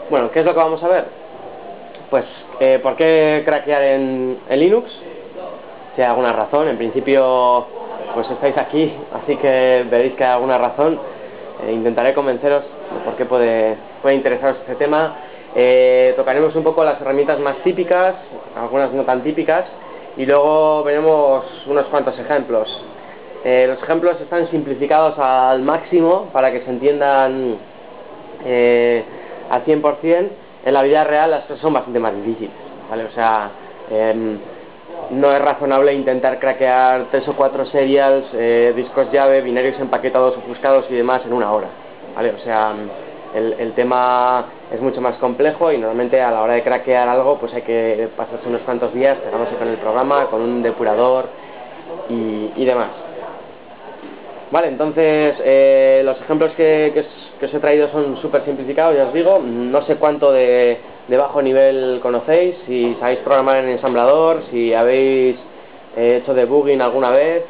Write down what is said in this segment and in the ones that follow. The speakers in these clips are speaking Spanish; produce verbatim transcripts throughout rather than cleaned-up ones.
Bueno, ¿qué es lo que vamos a ver? Pues, eh, ¿por qué craquear en, en Linux? Si hay alguna razón, en principio pues estáis aquí, así que veréis que hay alguna razón. Eh, intentaré convenceros de por qué puede, puede interesaros este tema. Eh, tocaremos un poco las herramientas más típicas, algunas no tan típicas, y luego veremos unos cuantos ejemplos. Eh, los ejemplos están simplificados al máximo para que se entiendan eh, al cien por cien. En la vida real las cosas son bastante más difíciles, ¿vale? O sea, eh, no es razonable intentar craquear tres o cuatro serials, eh, discos llave, binarios empaquetados, ofuscados y demás en una hora, ¿vale? O sea, el, el tema es mucho más complejo y normalmente a la hora de craquear algo pues hay que pasarse unos cuantos días pegándose con el programa, con un depurador y, y demás. Vale, entonces eh, los ejemplos que, que, os, que os he traído son súper simplificados, ya os digo. No sé cuánto de, de bajo nivel conocéis, si sabéis programar en ensamblador, si habéis eh, hecho debugging alguna vez.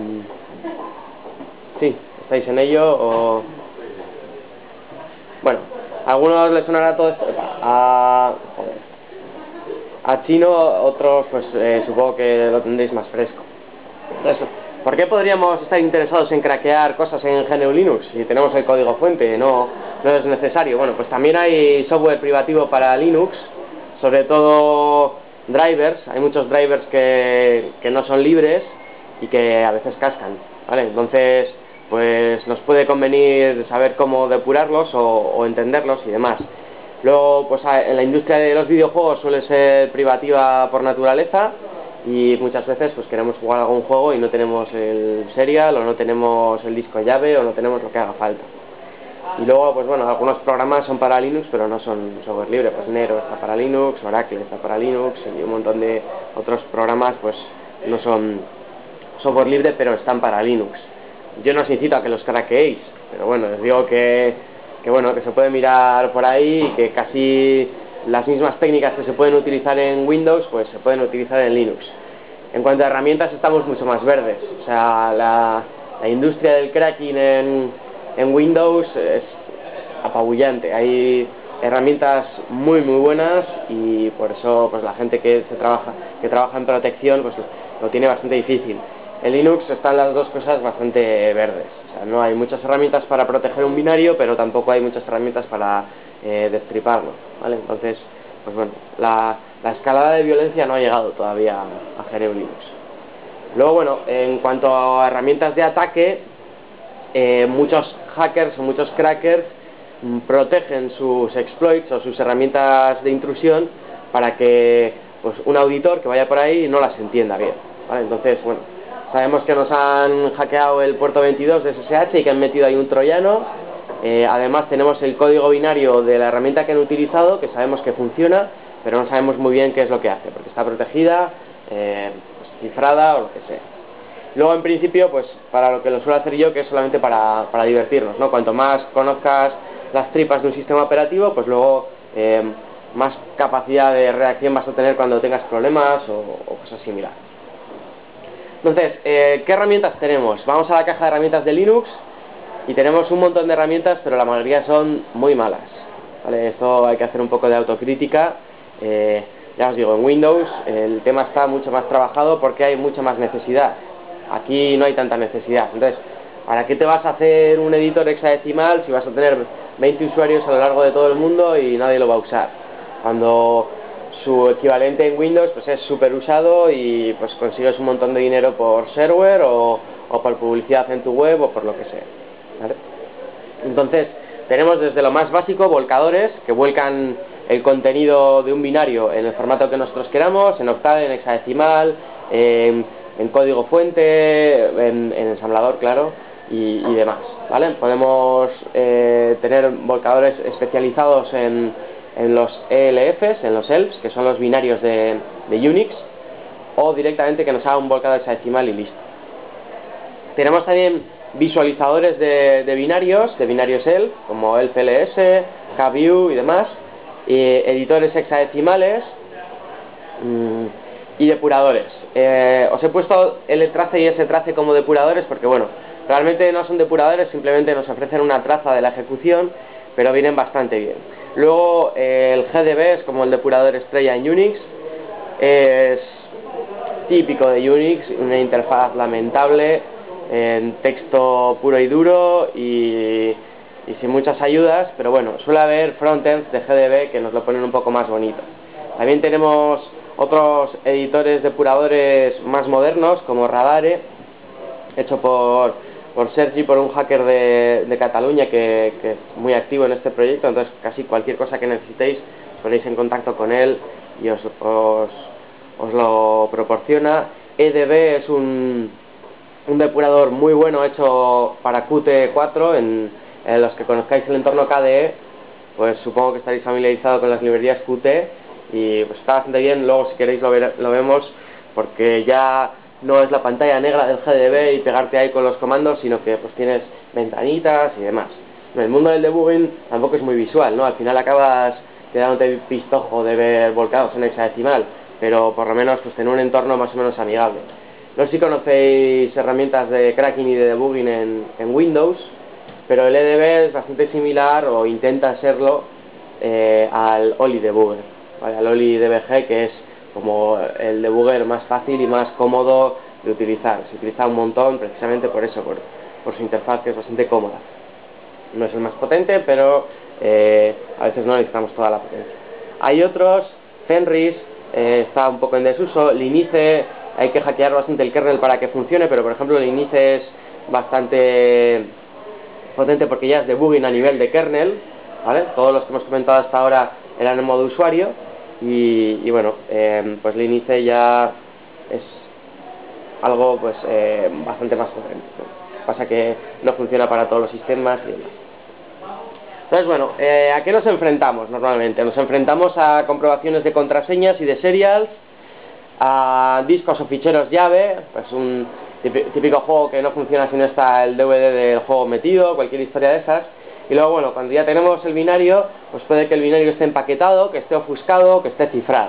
Sí, estáis en ello o... Bueno, a algunos les sonará todo esto. A, joder, a chino, otros pues eh, supongo que lo tendréis más fresco. Entonces, ¿por qué podríamos estar interesados en craquear cosas en G N U Linux si tenemos el código fuente? No, no es necesario. Bueno, pues también hay software privativo para Linux, sobre todo drivers. Hay muchos drivers que, que no son libres y que a veces cascan, ¿vale? Entonces, pues nos puede convenir saber cómo depurarlos o, o entenderlos y demás. Luego, pues en la industria de los videojuegos suele ser privativa por naturaleza y muchas veces pues queremos jugar algún juego y no tenemos el serial o no tenemos el disco llave o no tenemos lo que haga falta. Y luego, pues bueno, algunos programas son para Linux pero no son software libre, pues Nero está para Linux, Oracle está para Linux y un montón de otros programas pues no son software libre pero están para Linux. Yo no os incito a que los craqueéis, pero bueno, os digo que, que bueno, que se puede mirar por ahí y que casi las mismas técnicas que se pueden utilizar en Windows pues se pueden utilizar en Linux. En cuanto a herramientas estamos mucho más verdes, o sea, la, la industria del cracking en, en Windows es apabullante. Hay herramientas muy muy buenas y por eso pues la gente que se trabaja que trabaja en protección pues lo tiene bastante difícil. En Linux están las dos cosas bastante verdes, o sea, no hay muchas herramientas para proteger un binario, pero tampoco hay muchas herramientas para eh, destriparlo, ¿vale? Entonces, pues bueno, la, la escalada de violencia no ha llegado todavía a G N U Linux. Luego, bueno, en cuanto a herramientas de ataque, eh, muchos hackers o muchos crackers mm, protegen sus exploits o sus herramientas de intrusión para que pues, un auditor que vaya por ahí no las entienda bien, ¿vale? Entonces, bueno, sabemos que nos han hackeado el puerto veintidós de S S H y que han metido ahí un troyano. Eh, además tenemos el código binario de la herramienta que han utilizado, que sabemos que funciona, pero no sabemos muy bien qué es lo que hace, porque está protegida, eh, pues, cifrada o lo que sea. Luego, en principio, pues para lo que lo suelo hacer yo, que es solamente para, para divertirnos, ¿no? Cuanto más conozcas las tripas de un sistema operativo, pues luego eh, más capacidad de reacción vas a tener cuando tengas problemas o, o cosas similares. Entonces, eh, ¿qué herramientas tenemos? Vamos a la caja de herramientas de Linux y tenemos un montón de herramientas, pero la mayoría son muy malas, ¿vale? Esto hay que hacer un poco de autocrítica. Eh, ya os digo, en Windows el tema está mucho más trabajado porque hay mucha más necesidad. Aquí no hay tanta necesidad. Entonces, ¿para qué te vas a hacer un editor hexadecimal si vas a tener veinte usuarios a lo largo de todo el mundo y nadie lo va a usar? Cuando su equivalente en Windows pues es súper usado y pues consigues un montón de dinero por shareware o, o por publicidad en tu web o por lo que sea, ¿vale? Entonces tenemos desde lo más básico volcadores que vuelcan el contenido de un binario en el formato que nosotros queramos, en octal, en hexadecimal, en, en código fuente, en, en ensamblador, claro, y, y demás, ¿vale? Podemos eh, tener volcadores especializados en en los E L Fs, en los E L Fs, que son los binarios de, de Unix, o directamente que nos haga un volcador hexadecimal y listo. Tenemos también visualizadores de, de binarios, de binarios E L F, como E L F L S, KView y demás, y editores hexadecimales mmm, y depuradores. Eh, os he puesto L trace y S trace como depuradores porque, bueno, realmente no son depuradores, simplemente nos ofrecen una traza de la ejecución, pero vienen bastante bien. Luego eh, el G D B es como el depurador estrella en Unix, es típico de Unix, una interfaz lamentable, en texto puro y duro y, y sin muchas ayudas, pero bueno, suele haber frontends de G D B que nos lo ponen un poco más bonito. También tenemos otros editores depuradores más modernos, como Radare, hecho por, por Sergi, por un hacker de, de Cataluña que, que es muy activo en este proyecto. Entonces casi cualquier cosa que necesitéis os ponéis en contacto con él y os, os, os lo proporciona. E D B es un, un depurador muy bueno hecho para Qt cuatro. En, en los que conozcáis el entorno K D E, pues supongo que estaréis familiarizados con las librerías Qt y pues está bastante bien. Luego si queréis lo, ver, lo vemos, porque ya no es la pantalla negra del G D B y pegarte ahí con los comandos, sino que pues tienes ventanitas y demás. En el mundo del debugging tampoco es muy visual, ¿no? Al final acabas quedándote pistojo de ver volcados en hexadecimal, pero por lo menos pues tener un entorno más o menos amigable. No sé si conocéis herramientas de cracking y de debugging en, en Windows, pero el E D B es bastante similar, o intenta serlo, eh, al Oli Debugger, ¿vale? Al Oli D B G, que es como el debugger más fácil y más cómodo de utilizar. Se utiliza un montón precisamente por eso, por, por su interfaz, que es bastante cómoda. No es el más potente, pero eh, a veces no necesitamos toda la potencia. Hay otros, Fenris eh, está un poco en desuso, Linice hay que hackear bastante el kernel para que funcione, pero por ejemplo Linice es bastante potente porque ya es debugging a nivel de kernel, ¿vale? Todos los que hemos comentado hasta ahora eran en modo usuario y, y bueno, eh, pues Linice ya es algo pues eh, bastante más potente, ¿no? Pasa que no funciona para todos los sistemas y demás. Entonces, bueno, eh, ¿a qué nos enfrentamos normalmente? Nos enfrentamos a comprobaciones de contraseñas y de serials, a discos o ficheros llave, pues un típico juego que no funciona si no está el D V D del juego metido, cualquier historia de esas. Y luego, bueno, cuando ya tenemos el binario, pues puede que el binario esté empaquetado, que esté ofuscado, que esté cifrado,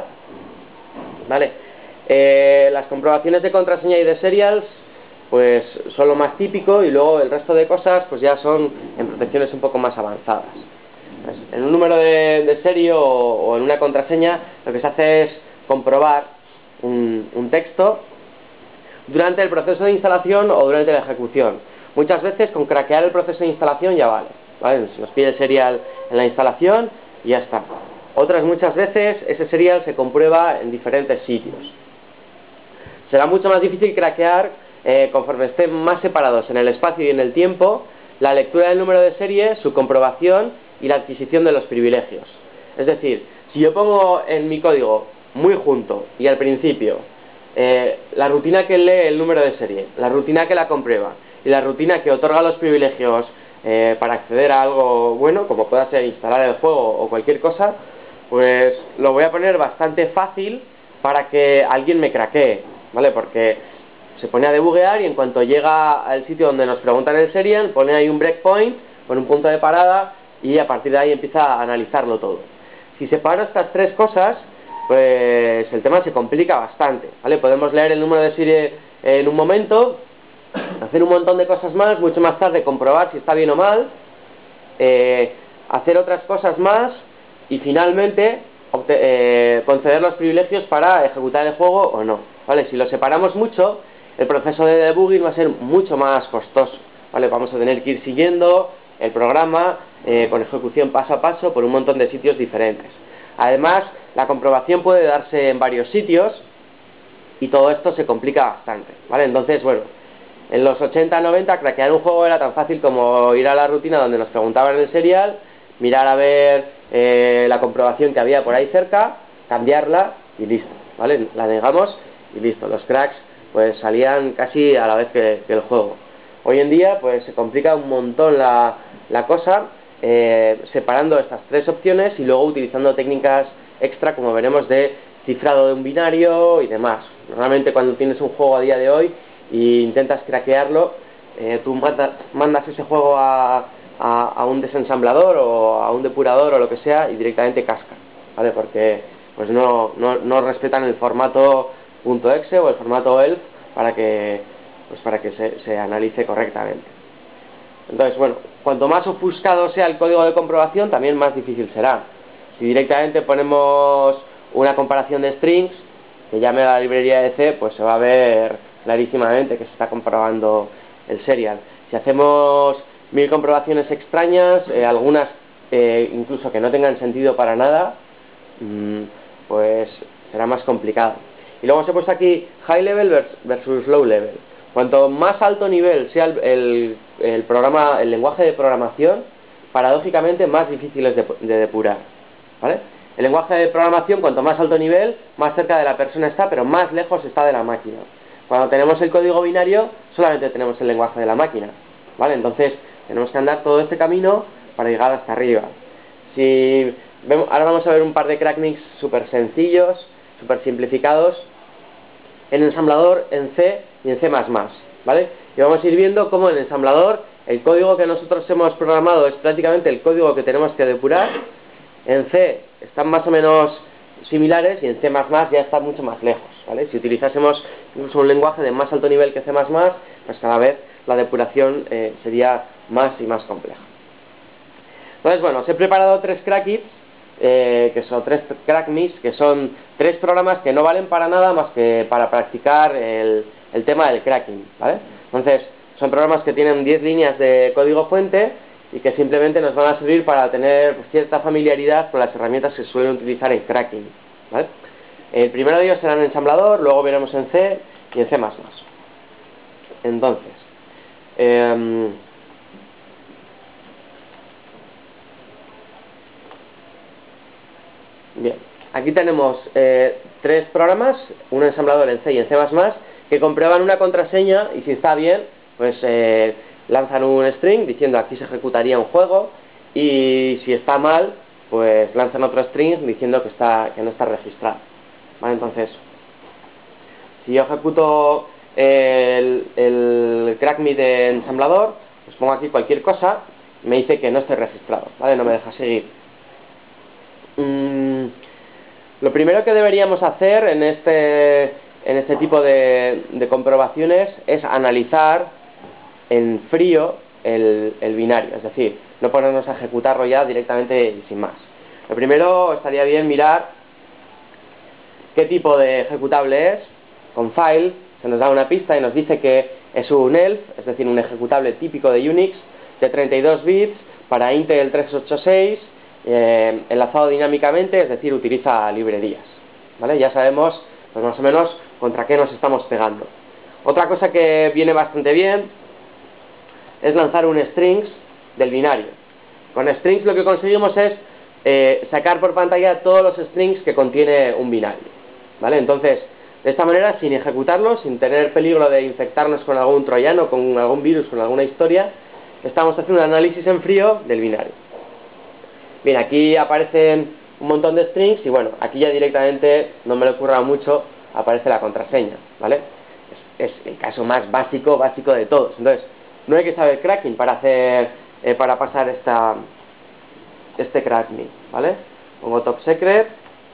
¿vale? Eh, las comprobaciones de contraseña y de serials pues son lo más típico, y luego el resto de cosas pues ya son en protecciones un poco más avanzadas. Pues en un número de, de serie o, o en una contraseña lo que se hace es comprobar un, un texto durante el proceso de instalación o durante la ejecución. Muchas veces con craquear el proceso de instalación ya vale, ¿vale? Se nos pide el serial en la instalación y ya está. Otras muchas veces ese serial se comprueba en diferentes sitios. Será mucho más difícil craquear eh, conforme estén más separados en el espacio y en el tiempo la lectura del número de serie, su comprobación y la adquisición de los privilegios. Es decir, si yo pongo en mi código muy junto y al principio eh, la rutina que lee el número de serie, la rutina que la comprueba y la rutina que otorga los privilegios eh, para acceder a algo bueno, como pueda ser instalar el juego o cualquier cosa, pues lo voy a poner bastante fácil para que alguien me craquee, ¿vale? Porque se pone a debuguear y en cuanto llega al sitio donde nos preguntan el serial, pone ahí un breakpoint, pone un punto de parada y a partir de ahí empieza a analizarlo todo. Si separo estas tres cosas, pues el tema se complica bastante, ¿vale? Podemos leer el número de serie en un momento, hacer un montón de cosas más, mucho más tarde comprobar si está bien o mal, eh, hacer otras cosas más y finalmente eh, conceder los privilegios para ejecutar el juego o no, ¿vale? Si lo separamos mucho, el proceso de debugging va a ser mucho más costoso, ¿vale? Vamos a tener que ir siguiendo el programa eh, con ejecución paso a paso por un montón de sitios diferentes. Además, la comprobación puede darse en varios sitios y todo esto se complica bastante, ¿vale? Entonces, bueno, en los ochenta noventa craquear un juego era tan fácil como ir a la rutina donde nos preguntaban el serial, mirar a ver eh, la comprobación que había por ahí cerca, cambiarla y listo, ¿vale? La negamos y listo. Los cracks pues salían casi a la vez que, que el juego. Hoy en día pues se complica un montón la, la cosa, eh, separando estas tres opciones y luego utilizando técnicas extra, como veremos, de cifrado de un binario y demás. Normalmente cuando tienes un juego a día de hoy e intentas craquearlo, eh, tú mandas, mandas ese juego a, a, a un desensamblador o a un depurador o lo que sea y directamente casca, ¿vale? Porque pues no, no, no respetan el formato .exe o el formato elf para que, pues para que se, se analice correctamente. Entonces, bueno, cuanto más ofuscado sea el código de comprobación, también más difícil será. Si directamente ponemos una comparación de strings, que llame a la librería de C, pues se va a ver clarísimamente que se está comprobando el serial. Si hacemos mil comprobaciones extrañas, eh, algunas eh, incluso que no tengan sentido para nada, mmm, pues será más complicado. Y luego os he puesto aquí high level versus low level. Cuanto más alto nivel sea el, el, el programa, el lenguaje de programación, paradójicamente más difícil es de, de depurar, ¿vale? El lenguaje de programación, cuanto más alto nivel, más cerca de la persona está, pero más lejos está de la máquina. Cuando tenemos el código binario, solamente tenemos el lenguaje de la máquina, ¿vale? Entonces, tenemos que andar todo este camino para llegar hasta arriba. Si vemos, ahora vamos a ver un par de cracknicks súper sencillos, súper simplificados, en ensamblador, en C y en C más más, ¿vale? Y vamos a ir viendo cómo en ensamblador el código que nosotros hemos programado es prácticamente el código que tenemos que depurar. En C están más o menos similares y en C más más ya está mucho más lejos, ¿vale? Si utilizásemos incluso un lenguaje de más alto nivel que C más más, pues cada vez la depuración eh, sería más y más compleja. Entonces, bueno, os he preparado tres crackits, eh, que son tres crackmix, que son tres programas que no valen para nada más que para practicar el, el tema del cracking, ¿vale? Entonces, son programas que tienen diez líneas de código fuente y que simplemente nos van a servir para tener cierta familiaridad con las herramientas que se suelen utilizar en cracking, ¿vale? El primero de ellos será en ensamblador, luego veremos en C y en C más más. Entonces, eh, bien, aquí tenemos eh, tres programas, un ensamblador en C y en C más más, que comprueban una contraseña y si está bien, pues eh, lanzan un string diciendo aquí se ejecutaría un juego, y si está mal, pues lanzan otro string diciendo que, está, que no está registrado, ¿vale? Entonces, si yo ejecuto el, el crackme de ensamblador, pues pongo aquí cualquier cosa, me dice que no estoy registrado, ¿vale? No me deja seguir. Mm, lo primero que deberíamos hacer en este, en este tipo de, de comprobaciones es analizar en frío el, el binario, es decir, no ponernos a ejecutarlo ya directamente y sin más. Lo primero estaría bien mirar qué tipo de ejecutable es. Con file se nos da una pista y nos dice que es un elf, es decir, un ejecutable típico de Unix de treinta y dos bits para Intel trescientos ochenta y seis, eh, enlazado dinámicamente, es decir, utiliza librerías, ¿vale? Ya sabemos pues más o menos contra qué nos estamos pegando. Otra cosa que viene bastante bien es lanzar un strings del binario. Con strings lo que conseguimos es eh, sacar por pantalla todos los strings que contiene un binario, ¿vale? Entonces, de esta manera, sin ejecutarlo, sin tener peligro de infectarnos con algún troyano, con algún virus, con alguna historia, estamos haciendo un análisis en frío del binario. Bien, aquí aparecen un montón de strings y bueno, aquí ya directamente, no me le ocurra mucho, aparece la contraseña, ¿vale? Es, es el caso más básico, básico de todos. Entonces, no hay que saber cracking para hacer, eh, para pasar esta, este cracking, ¿vale? Pongo top secret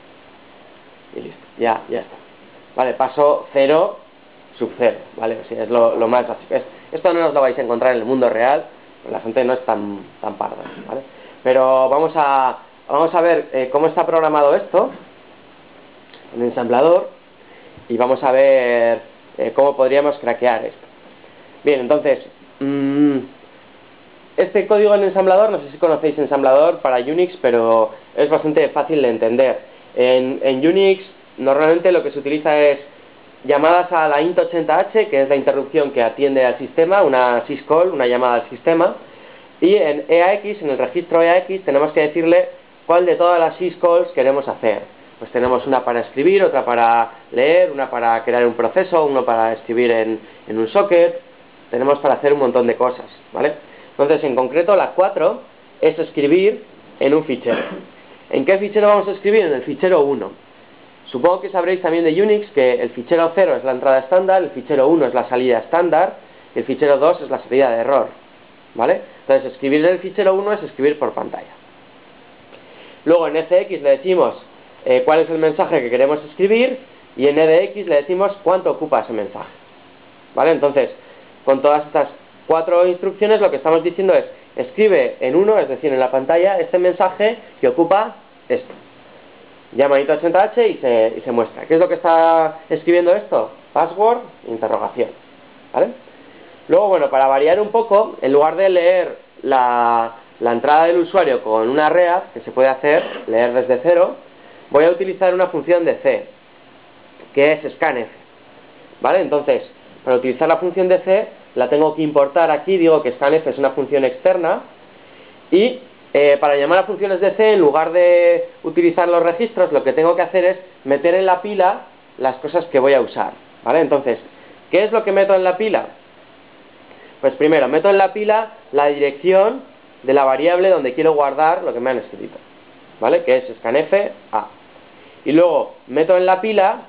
y listo, ya, ya está. Vale, paso cero, sub cero, ¿vale? O sea, es lo, lo más básico. Es, esto no os lo vais a encontrar en el mundo real, la gente no es tan, tan parda, ¿vale? Pero vamos a, vamos a ver eh, cómo está programado esto en ensamblador y vamos a ver eh, cómo podríamos craquear esto. Bien, entonces, mmm, este código en ensamblador, no sé si conocéis ensamblador para Unix, pero es bastante fácil de entender. En, en Unix normalmente lo que se utiliza es llamadas a la int ochenta h, que es la interrupción que atiende al sistema, una syscall, una llamada al sistema, y en E A X, en el registro E A X, tenemos que decirle cuál de todas las syscalls queremos hacer. Pues tenemos una para escribir, otra para leer, una para crear un proceso, uno para escribir en, en un socket, tenemos para hacer un montón de cosas, ¿vale? Entonces, en concreto, la cuatro es escribir en un fichero. ¿En qué fichero vamos a escribir? En el fichero uno. Supongo que sabréis también de Unix que el fichero cero es la entrada estándar, el fichero uno es la salida estándar, y el fichero dos es la salida de error, ¿vale? Entonces, escribir en el fichero uno es escribir por pantalla. Luego, en E C X le decimos eh, cuál es el mensaje que queremos escribir, y en E D X le decimos cuánto ocupa ese mensaje, ¿vale? Entonces, con todas estas cuatro instrucciones lo que estamos diciendo es, escribe en uno, es decir, en la pantalla, este mensaje que ocupa esto. Llama int ochenta h y se, y se muestra. ¿Qué es lo que está escribiendo esto? Password, interrogación. ¿Vale? Luego, bueno, para variar un poco, en lugar de leer la, la entrada del usuario con una read, que se puede hacer, leer desde cero, voy a utilizar una función de C, que es scanf. ¿Vale? Entonces, para utilizar la función de C, la tengo que importar aquí, digo que scanf es una función externa, y eh, para llamar a funciones de C, en lugar de utilizar los registros, lo que tengo que hacer es meter en la pila las cosas que voy a usar. ¿Vale? Entonces, ¿qué es lo que meto en la pila? Pues primero, meto en la pila la dirección de la variable donde quiero guardar lo que me han escrito, ¿vale? Que es scanf a. Y luego meto en la pila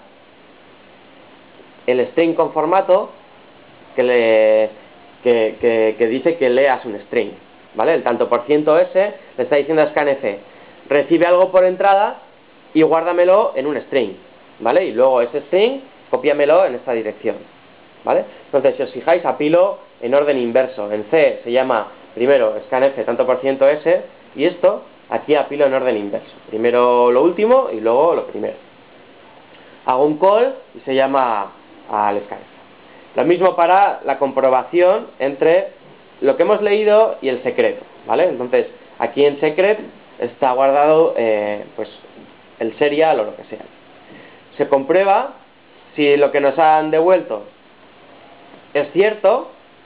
el string con formato que, le, que, que, que dice que leas un string, ¿vale? El tanto por ciento s le está diciendo a scanf, recibe algo por entrada y guárdamelo en un string, ¿vale? Y luego ese string, cópiamelo en esta dirección, ¿vale? Entonces, si os fijáis, apilo en orden inverso. En C se llama primero scanf tanto por ciento s, y esto aquí apilo en orden inverso. Primero lo último y luego lo primero. Hago un call y se llama al scanf. Lo mismo para la comprobación entre lo que hemos leído y el secreto, ¿vale? Entonces, aquí en secret está guardado eh, pues el serial o lo que sea. Se comprueba si lo que nos han devuelto es cierto,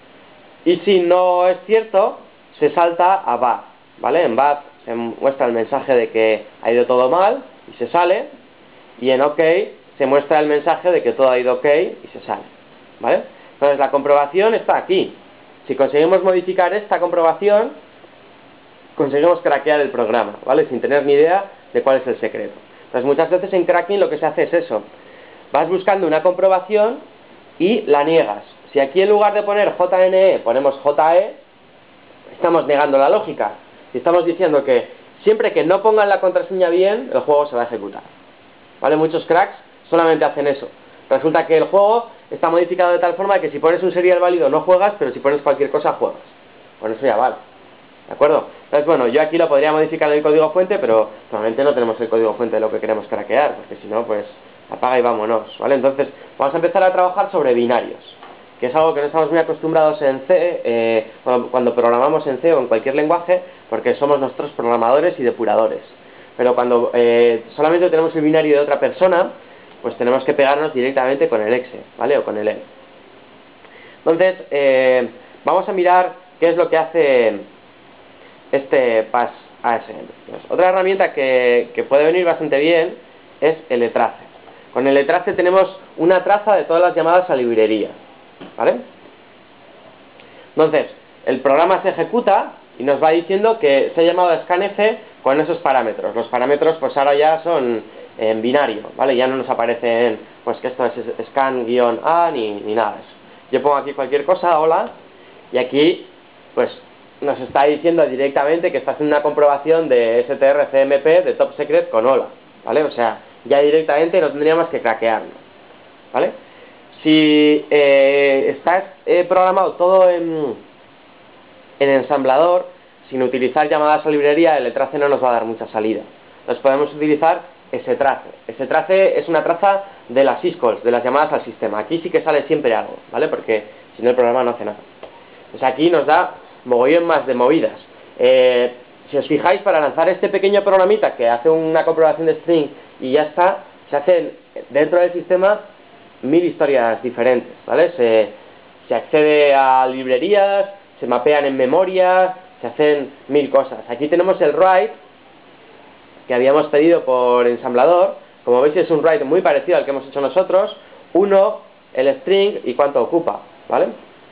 y si no es cierto, se salta a bad, ¿vale? En bad se muestra el mensaje de que ha ido todo mal y se sale, y en ok se muestra el mensaje de que todo ha ido ok y se sale, ¿vale? Entonces la comprobación está aquí. Si conseguimos modificar esta comprobación, conseguimos craquear el programa, ¿vale? Sin tener ni idea de cuál es el secreto. Entonces muchas veces en cracking lo que se hace es eso. Vas buscando una comprobación y la niegas. Si aquí en lugar de poner J N E ponemos J E, estamos negando la lógica. Y estamos diciendo que siempre que no pongan la contraseña bien, el juego se va a ejecutar, ¿vale? Muchos cracks solamente hacen eso. Resulta que el juego está modificado de tal forma que si pones un serial válido no juegas, pero si pones cualquier cosa juegas. Con eso ya vale, ¿de acuerdo? Entonces, bueno, yo aquí lo podría modificar en el código fuente, pero normalmente no tenemos el código fuente de lo que queremos craquear, porque si no, pues apaga y vámonos, ¿vale? Entonces, vamos a empezar a trabajar sobre binarios, que es algo que no estamos muy acostumbrados en C, eh, cuando, cuando programamos en C o en cualquier lenguaje, porque somos nosotros programadores y depuradores. Pero cuando eh, solamente tenemos el binario de otra persona, pues tenemos que pegarnos directamente con el exe, ¿vale? O con el E. Entonces, eh, vamos a mirar qué es lo que hace este pass A S M. Pues, otra herramienta que, que puede venir bastante bien es el etrace. Con el etrace tenemos una traza de todas las llamadas a librería, ¿vale? Entonces, el programa se ejecuta y nos va diciendo que se ha llamado a scanf con esos parámetros. Los parámetros pues ahora ya son en binario, ¿vale? Ya no nos aparecen pues que esto es scan-a ni, ni nada de eso. Yo pongo aquí cualquier cosa, hola, y aquí pues nos está diciendo directamente que está haciendo una comprobación de strcmp de top secret con hola, ¿vale? O sea, ya directamente no tendríamos que craquearlo, ¿vale? Si eh, está eh, programado todo en, en ensamblador, sin utilizar llamadas a librería, el trace no nos va a dar mucha salida. Entonces podemos utilizar ese trace. Ese trace es una traza de las syscalls, de las llamadas al sistema. Aquí sí que sale siempre algo, ¿vale? Porque si no el programa no hace nada. Pues aquí nos da mogollón más de movidas. Eh, si os fijáis, para lanzar este pequeño programita que hace una comprobación de string y ya está, se hacen dentro del sistema mil historias diferentes, ¿vale? Se, se accede a librerías, se mapean en memoria, se hacen mil cosas. Aquí tenemos el write que habíamos pedido por ensamblador. Como veis es un write muy parecido al que hemos hecho nosotros. Uno, el string y cuánto ocupa, ¿vale?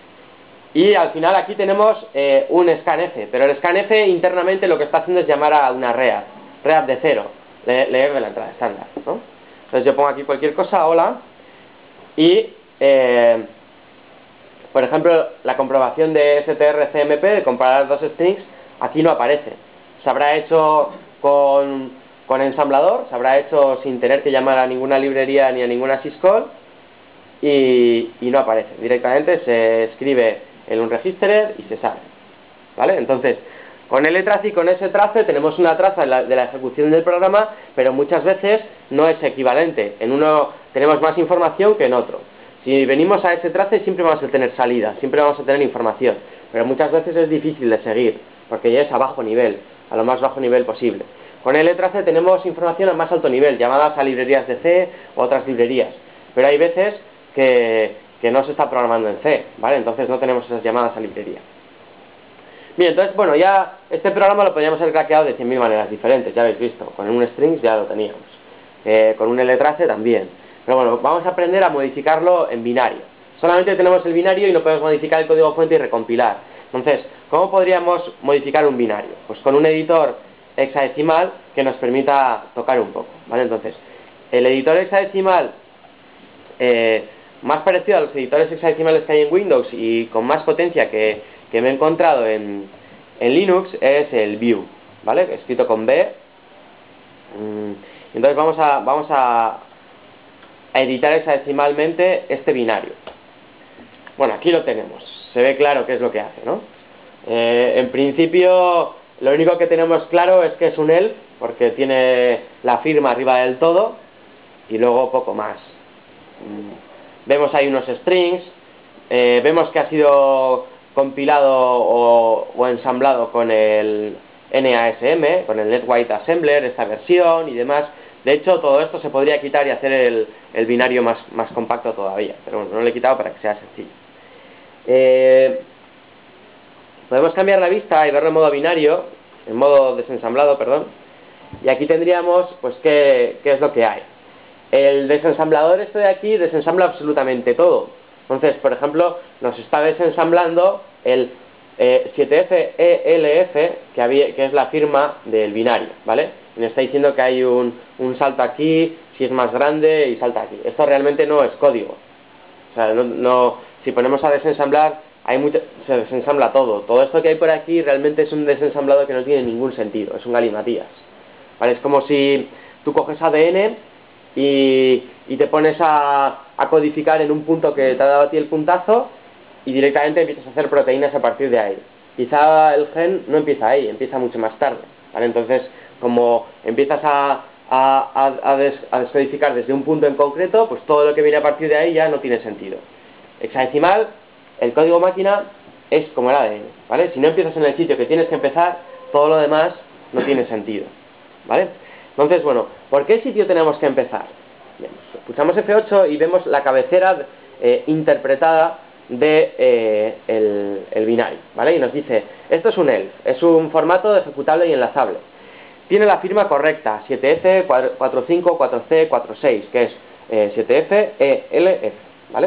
Y al final aquí tenemos eh, un scanf, pero el scanf internamente lo que está haciendo es llamar a una read, read de cero, le leer de la entrada estándar, ¿no? Entonces yo pongo aquí cualquier cosa, hola, y eh, por ejemplo la comprobación de strcmp, de comparar dos strings, aquí no aparece. Se habrá hecho con, con ensamblador, se habrá hecho sin tener que llamar a ninguna librería ni a ninguna syscall, y, y no aparece. Directamente se escribe el unregistered y se sale, ¿vale? Entonces, con el trace y con ese trace tenemos una traza de la, de la ejecución del programa, pero muchas veces no es equivalente. En uno tenemos más información que en otro. Si venimos a ese trace siempre vamos a tener salida, siempre vamos a tener información, pero muchas veces es difícil de seguir, porque ya es a bajo nivel, a lo más bajo nivel posible. Con el trace tenemos información a más alto nivel, llamadas a librerías de C u otras librerías, pero hay veces que, que no se está programando en C, ¿vale? Entonces no tenemos esas llamadas a librería. Bien, entonces, bueno, ya este programa lo podríamos haber craqueado de cien mil maneras diferentes, ya habéis visto. Con un strings ya lo teníamos. Eh, con un ltrace también. Pero bueno, vamos a aprender a modificarlo en binario. Solamente tenemos el binario y no podemos modificar el código fuente y recompilar. Entonces, ¿cómo podríamos modificar un binario? Pues con un editor hexadecimal que nos permita tocar un poco, ¿vale? Entonces, el editor hexadecimal eh, más parecido a los editores hexadecimales que hay en Windows y con más potencia que, que me he encontrado en, en Linux es el Vue, ¿vale? Escrito con B. Entonces vamos a, vamos a, a editar hexadecimalmente este binario. Bueno, aquí lo tenemos. Se ve claro qué es lo que hace, ¿no? Eh, en principio, lo único que tenemos claro es que es un elf, porque tiene la firma arriba del todo, y luego poco más. Vemos ahí unos strings, eh, vemos que ha sido compilado o, o ensamblado con el N A S M, con el NetWide Assembler, esta versión y demás. De hecho, todo esto se podría quitar y hacer el, el binario más, más compacto todavía, pero bueno, no lo he quitado para que sea sencillo. Eh, podemos cambiar la vista y verlo en modo binario, en modo desensamblado, perdón, y aquí tendríamos, pues, qué, qué es lo que hay. El desensamblador este de aquí desensambla absolutamente todo. Entonces, por ejemplo, nos está desensamblando el eh, siete F E L F, que, había, que es la firma del binario, ¿vale? Y me está diciendo que hay un, un salto aquí, si es más grande, y salta aquí. Esto realmente no es código. O sea, no, no, si ponemos a desensamblar, hay mucho, se desensambla todo. Todo esto que hay por aquí realmente es un desensamblado que no tiene ningún sentido, es un galimatías, ¿vale? Es como si tú coges A D N y, y te pones a, a codificar en un punto que te ha dado a ti el puntazo y directamente empiezas a hacer proteínas a partir de ahí. Quizá el gen no empieza ahí, empieza mucho más tarde, ¿vale? Entonces, como empiezas a, a, a, des, a descodificar desde un punto en concreto, pues todo lo que viene a partir de ahí ya no tiene sentido. Hexadecimal, el código máquina es como el A D N, ¿vale? Si no empiezas en el sitio que tienes que empezar, todo lo demás no tiene sentido, ¿vale? Entonces, bueno, ¿por qué sitio tenemos que empezar? Bien, pues pulsamos F ocho y vemos la cabecera eh, interpretada de eh, el, el binario, ¿vale? Y nos dice, esto es un elf, es un formato de ejecutable y enlazable. Tiene la firma correcta, siete F, cuatro cinco, cuatro C, cuatro seis, que es eh, siete F E L F, ¿vale?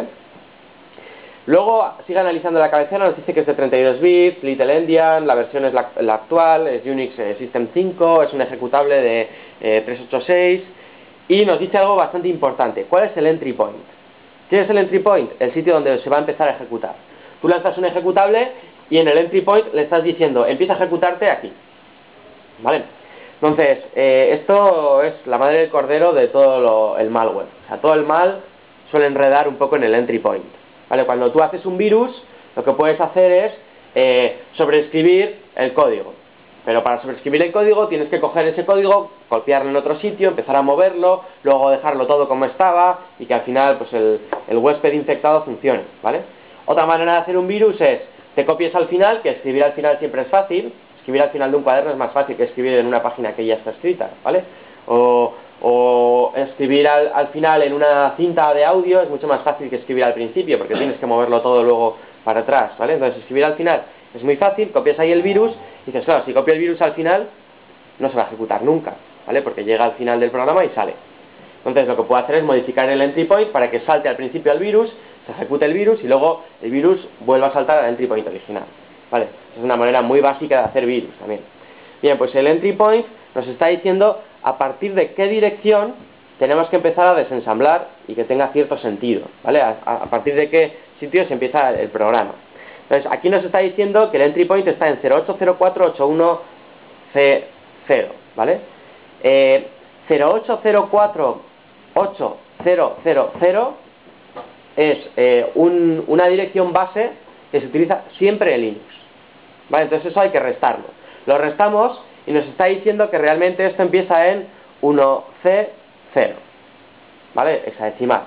Luego sigue analizando la cabecera, nos dice que es de treinta y dos bits, Little Endian, la versión es la, la actual, es Unix eh, System cinco, es un ejecutable de eh, trescientos ochenta y seis, y nos dice algo bastante importante. ¿Cuál es el entry point? ¿Qué es el entry point? El sitio donde se va a empezar a ejecutar. Tú lanzas un ejecutable y en el entry point le estás diciendo, empieza a ejecutarte aquí, ¿vale? Entonces, eh, esto es la madre del cordero de todo lo, el malware. O sea, todo el mal suele enredar un poco en el entry point, ¿vale? Cuando tú haces un virus, lo que puedes hacer es eh, sobreescribir el código. Pero para sobreescribir el código tienes que coger ese código, copiarlo en otro sitio, empezar a moverlo, luego dejarlo todo como estaba y que al final pues el, el huésped infectado funcione, ¿vale? Otra manera de hacer un virus es, te copies al final, que escribir al final siempre es fácil. Escribir al final de un cuaderno es más fácil que escribir en una página que ya está escrita, ¿vale? O, o escribir al, al final en una cinta de audio es mucho más fácil que escribir al principio, porque tienes que moverlo todo luego para atrás, ¿vale? Entonces escribir al final es muy fácil, copias ahí el virus y dices, claro, si copio el virus al final no se va a ejecutar nunca, ¿vale? Porque llega al final del programa y sale. Entonces lo que puedo hacer es modificar el entry point para que salte al principio al virus, se ejecute el virus y luego el virus vuelva a saltar al entry point original, ¿vale? Es una manera muy básica de hacer virus también. Bien, pues el entry point nos está diciendo a partir de qué dirección tenemos que empezar a desensamblar y que tenga cierto sentido, ¿vale? A, a partir de qué sitio se empieza el programa. Entonces aquí nos está diciendo que el entry point está en cero ocho cero cuatro ocho uno C cero, ¿vale? Eh, cero ocho cero cuatro ocho cero cero cero es eh, un, una dirección base que se utiliza siempre en Linux. ¿Vale? Entonces eso hay que restarlo. Lo restamos y nos está diciendo que realmente esto empieza en uno ce cero. ¿Vale? Hexadecimal.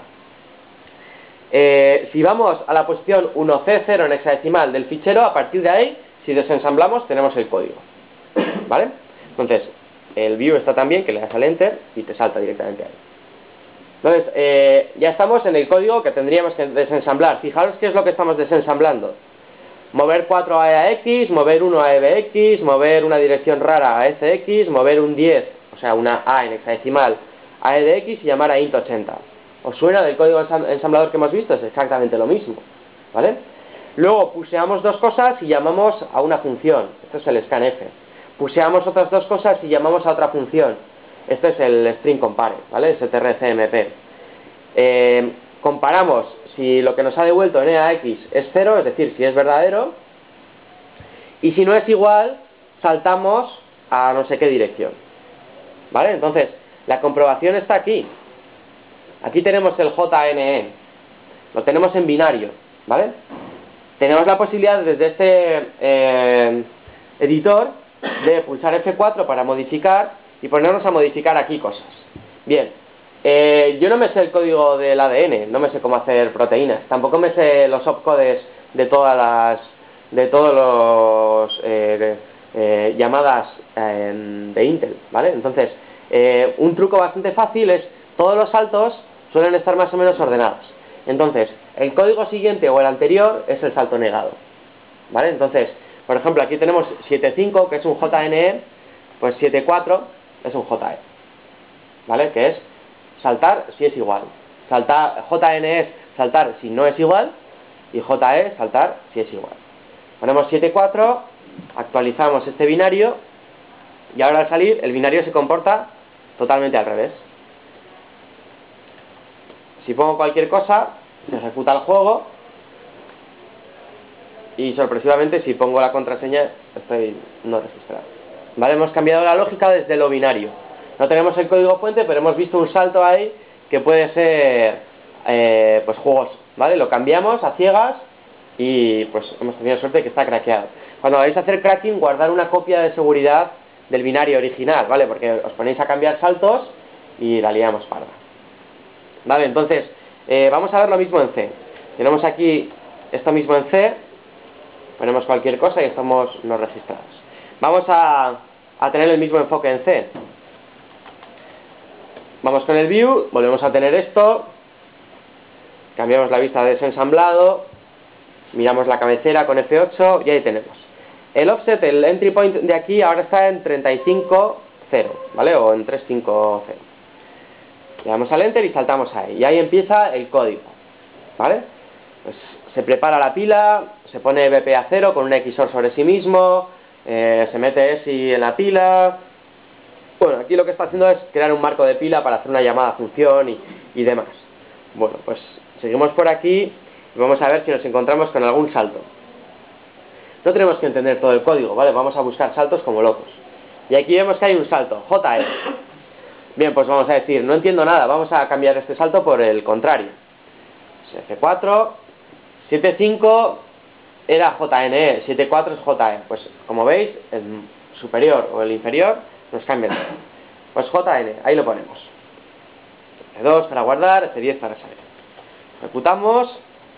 Eh, si vamos a la posición uno ce cero en hexadecimal del fichero, a partir de ahí, si desensamblamos, tenemos el código. ¿Vale? Entonces, el view está tan bien que le das al enter y te salta directamente ahí. Entonces, eh, ya estamos en el código que tendríamos que desensamblar. Fijaros qué es lo que estamos desensamblando. Mover cuatro a X, mover uno a E B X, mover una dirección rara a F X, mover un diez, o sea, una A en hexadecimal, a E D X y llamar a int ochenta. ¿Os suena del código ensamblador que hemos visto? Es exactamente lo mismo, ¿vale? Luego puseamos dos cosas y llamamos a una función. Esto es el scanf. Puseamos otras dos cosas y llamamos a otra función. Este es el string compare, ¿vale? strcmp. Eh, comparamos si lo que nos ha devuelto en E A X es cero, es decir, si es verdadero, y si no es igual, saltamos a no sé qué dirección, ¿vale? Entonces, la comprobación está aquí. Aquí tenemos el J N E, lo tenemos en binario, ¿vale? Tenemos la posibilidad desde este eh, editor de pulsar F cuatro para modificar y ponernos a modificar aquí cosas. Bien, eh, yo no me sé el código del A D N, no me sé cómo hacer proteínas, tampoco me sé los opcodes de todas las de todos los eh, eh, llamadas eh, de Intel, ¿vale? Entonces, eh, un truco bastante fácil es todos los saltos suelen estar más o menos ordenados. Entonces, el código siguiente o el anterior es el salto negado, ¿vale? Entonces, por ejemplo, aquí tenemos siete cinco, que es un J N E, pues siete cuatro es un J E, ¿vale? Que es saltar si es igual. Saltar, J N E es saltar si no es igual, y J E saltar si es igual. Ponemos siete cuatro, actualizamos este binario, y ahora al salir, el binario se comporta totalmente al revés. Si pongo cualquier cosa, se ejecuta el juego, y sorpresivamente si pongo la contraseña estoy no registrado, ¿vale? Hemos cambiado la lógica desde lo binario. No tenemos el código fuente, pero hemos visto un salto ahí que puede ser eh, pues jugoso, ¿vale? Lo cambiamos a ciegas y pues hemos tenido suerte de que está craqueado. Cuando vais a hacer cracking, guardar una copia de seguridad del binario original, ¿vale? Porque os ponéis a cambiar saltos y la liamos parda. Vale, entonces eh, vamos a ver lo mismo en C. Tenemos aquí esto mismo en C. Ponemos cualquier cosa y estamos no registrados. Vamos a, a tener el mismo enfoque en C. Vamos con el view, volvemos a tener esto. Cambiamos la vista de desensamblado. Miramos la cabecera con F ocho y ahí tenemos. El offset, el entry point de aquí ahora está en treinta y cinco cero, ¿vale? O en trescientos cincuenta. Le damos al enter y saltamos ahí. Y ahí empieza el código, ¿vale? Pues se prepara la pila, se pone B P A cero con un X O R sobre sí mismo, eh, se mete E S I en la pila. Bueno, aquí lo que está haciendo es crear un marco de pila para hacer una llamada a función y, y demás. Bueno, pues seguimos por aquí y vamos a ver si nos encontramos con algún salto. No tenemos que entender todo el código, ¿vale? Vamos a buscar saltos como locos. Y aquí vemos que hay un salto, J E. Bien, pues vamos a decir, no entiendo nada, vamos a cambiar este salto por el contrario. F cuatro, siete cinco era J N E, siete cuatro es J E. Pues como veis, el superior o el inferior nos cambian. Pues J N, ahí lo ponemos. F dos para guardar, F diez para salir. Ejecutamos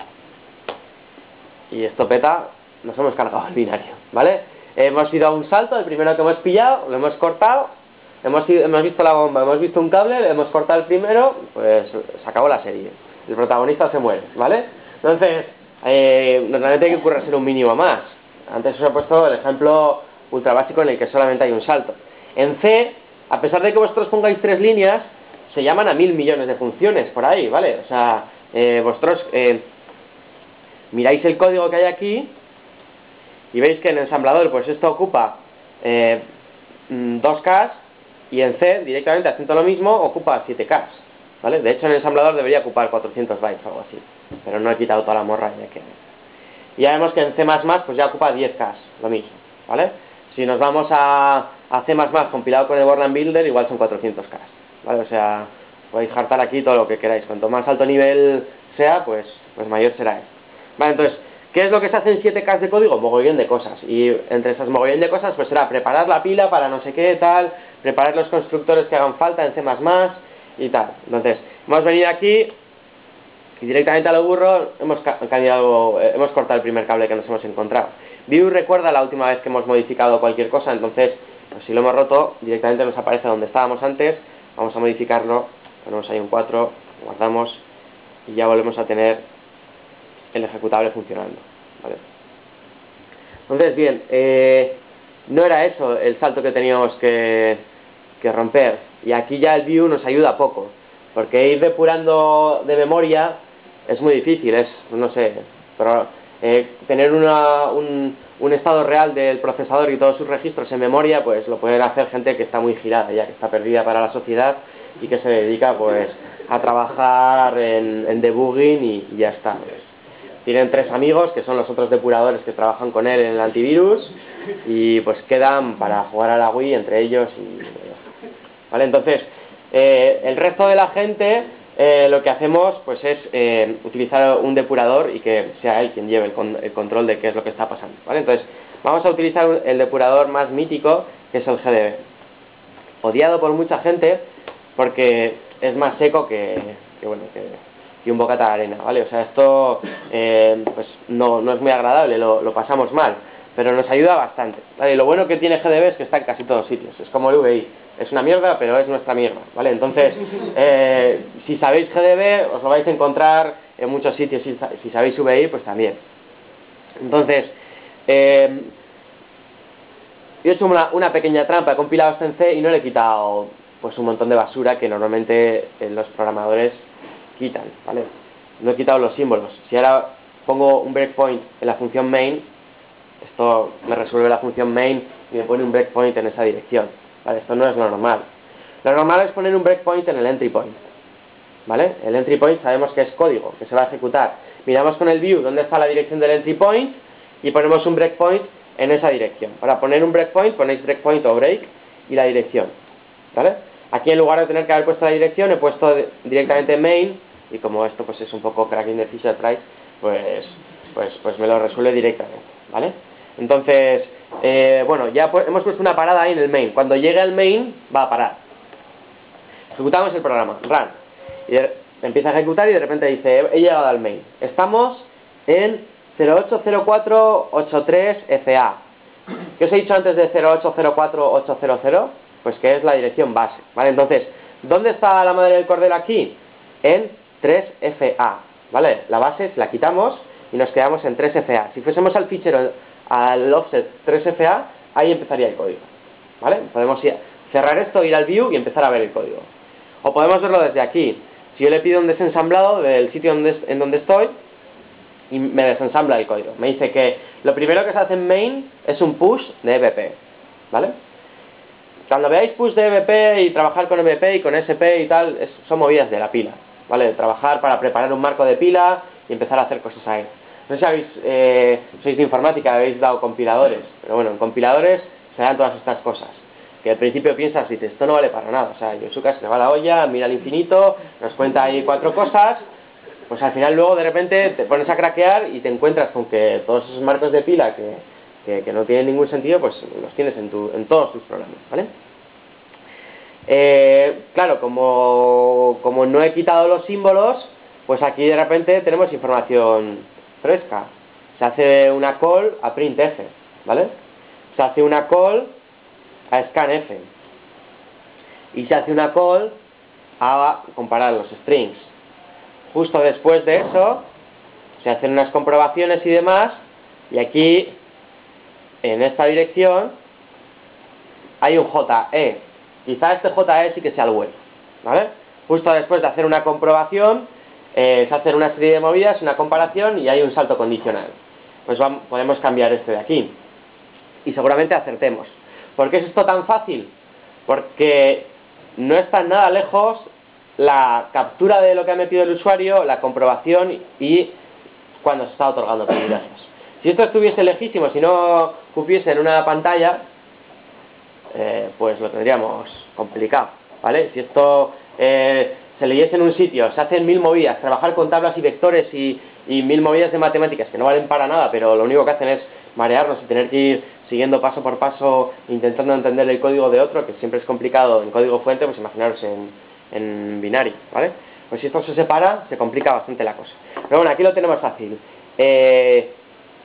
y esto peta, nos hemos cargado el binario, ¿vale? Hemos ido a un salto, el primero que hemos pillado, lo hemos cortado, hemos, ido, hemos visto la bomba, hemos visto un cable, le hemos cortado el primero, pues se acabó la serie. El protagonista se muere, ¿vale? Entonces, eh, normalmente hay que currarse un mínimo más. Antes os he puesto el ejemplo ultra básico en el que solamente hay un salto. En C, a pesar de que vosotros pongáis tres líneas, se llaman a mil millones de funciones por ahí, ¿vale? O sea, eh, vosotros eh, miráis el código que hay aquí y veis que en el ensamblador pues esto ocupa eh, dos K y en C, directamente haciendo lo mismo, ocupa siete K, ¿vale? De hecho en el ensamblador debería ocupar cuatrocientos bytes o algo así, pero no he quitado toda la morra ya que... Y ya vemos que en C++ pues ya ocupa diez K, lo mismo, ¿vale? Si nos vamos a, a C++ compilado con el Borland Builder, igual son cuatrocientos K, ¿vale? O sea, podéis jartar aquí todo lo que queráis. Cuanto más alto nivel sea, pues, pues mayor será esto. Vale, entonces, ¿Qué es lo que se hace en siete K de código? Mogollón de cosas. Y entre esas mogollón de cosas, pues será preparar la pila para no sé qué, tal, preparar los constructores que hagan falta en C más más y tal. Entonces, hemos venido aquí y directamente a lo burro hemos cambiado, hemos cortado el primer cable que nos hemos encontrado. View recuerda la última vez que hemos modificado cualquier cosa, entonces, pues si lo hemos roto, directamente nos aparece donde estábamos antes. Vamos a modificarlo, ponemos ahí un cuatro, guardamos y ya volvemos a tener el ejecutable funcionando, ¿vale? Entonces, bien, eh, no era eso el salto que teníamos que, que romper, y aquí ya el view nos ayuda poco, porque ir depurando de memoria es muy difícil, es, no sé, pero, eh, tener una, un, un estado real del procesador y todos sus registros en memoria, pues lo pueden hacer gente que está muy girada ya, que está perdida para la sociedad y que se dedica pues a trabajar en, en debugging y, y ya está. Tienen tres amigos que son los otros depuradores que trabajan con él en el antivirus y pues quedan para jugar a la Wii entre ellos y ya está. ¿Vale? Entonces, eh, el resto de la gente, eh, lo que hacemos pues es eh, utilizar un depurador y que sea él quien lleve el, con, el control de qué es lo que está pasando, ¿vale? Entonces, vamos a utilizar el depurador más mítico, que es el G D B. Odiado por mucha gente porque es más seco que, que bueno, que, y un bocata de arena, ¿vale? O sea, esto eh, pues no, no es muy agradable, lo, lo pasamos mal, pero nos ayuda bastante, ¿vale? Y lo bueno que tiene G D B es que está en casi todos sitios, es como el V I, es una mierda, pero es nuestra mierda, ¿vale? Entonces, eh, si sabéis G D B, os lo vais a encontrar en muchos sitios, si, si sabéis V I, pues también. Entonces, eh, yo he hecho una, una pequeña trampa, he compilado esto en C y no le he quitado pues un montón de basura que normalmente los programadores quitan, ¿vale? No he quitado los símbolos. Si ahora pongo un breakpoint en la función main, esto me resuelve la función main y me pone un breakpoint en esa dirección, ¿vale? Esto no es lo normal. Lo normal es poner un breakpoint en el entry point, ¿vale? El entry point sabemos que es código, que se va a ejecutar. Miramos con el view dónde está la dirección del entry point y ponemos un breakpoint en esa dirección. Para poner un breakpoint ponéis breakpoint o break y la dirección, ¿vale? Aquí en lugar de tener que haber puesto la dirección he puesto directamente main y como esto pues es un poco cracking de Fisher Price, pues, pues, pues me lo resuelve directamente, ¿vale? Entonces, eh, bueno, ya hemos puesto una parada ahí en el main. Cuando llegue al main va a parar. Ejecutamos el programa, run. Y de, empieza a ejecutar y de repente dice, he, he llegado al main. Estamos en cero ocho cero cuatro ocho tres F A. ¿Qué os he dicho antes de cero ocho cero cuatro ocho cero cero? Pues que es la dirección base, ¿vale? Entonces, ¿dónde está la madre del cordel aquí? En tres F A, ¿vale? La base la quitamos y nos quedamos en tres F A. Si fuésemos al fichero, al offset tres F A, ahí empezaría el código, ¿vale? Podemos ir, cerrar esto, ir al view y empezar a ver el código. O podemos verlo desde aquí. Si yo le pido un desensamblado del sitio donde, en donde estoy, y me desensambla el código. Me dice que lo primero que se hace en main es un push de E V P, ¿vale? Cuando veáis push de E V P y trabajar con E V P y con S P y tal, es, son movidas de la pila, ¿vale? Trabajar para preparar un marco de pila y empezar a hacer cosas ahí. No sé si habéis, eh, sois de informática, habéis dado compiladores, pero bueno, en compiladores se dan todas estas cosas. Que al principio piensas, dices, esto no vale para nada. O sea, Yosuka se le va la olla, mira al infinito, nos cuenta ahí cuatro cosas. Pues al final luego de repente te pones a craquear y te encuentras con que todos esos marcos de pila que, que, que no tienen ningún sentido, pues los tienes en, tu, en todos tus programas, ¿vale? Eh, claro, como, como no he quitado los símbolos, pues aquí de repente tenemos información fresca. Se hace una call a printf, ¿vale? Se hace una call a scanf y se hace una call a comparar los strings. Justo después de eso se hacen unas comprobaciones y demás, y aquí en esta dirección hay un J E. Quizá este J E sí que sea el bueno, ¿vale? Justo después de hacer una comprobación eh, se hacen una serie de movidas, una comparación y hay un salto condicional. Pues vamos, podemos cambiar este de aquí y seguramente acertemos. ¿Por qué es esto tan fácil? Porque no está nada lejos la captura de lo que ha metido el usuario, la comprobación y cuando se está otorgando privilegios. Si esto estuviese lejísimo, si no cupiese en una pantalla, eh, pues lo tendríamos complicado, ¿vale? Si esto eh, se leyese en un sitio, se hacen mil movidas, trabajar con tablas y vectores y, y mil movidas de matemáticas que no valen para nada, pero lo único que hacen es marearnos y tener que ir siguiendo paso por paso, intentando entender el código de otro, que siempre es complicado en código fuente, pues imaginaros en, en binario, ¿vale? Pues si esto se separa, se complica bastante la cosa. Pero bueno, aquí lo tenemos fácil. Eh,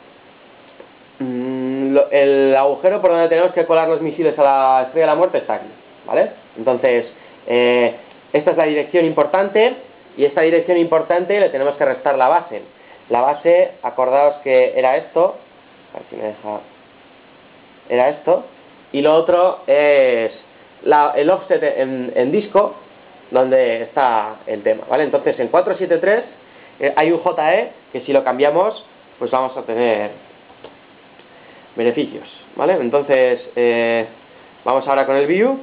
el agujero por donde tenemos que colar los misiles a la Estrella de la Muerte está aquí, ¿vale? Entonces, eh, esta es la dirección importante, y esta dirección importante le tenemos que restar la base. La base, acordaos que era esto, a ver si me deja, era esto, y lo otro es la, el offset en, en disco, donde está el tema, ¿vale? Entonces, en cuatrocientos setenta y tres eh, hay un J E que si lo cambiamos, pues vamos a tener beneficios, ¿vale? Entonces, eh, vamos ahora con el view,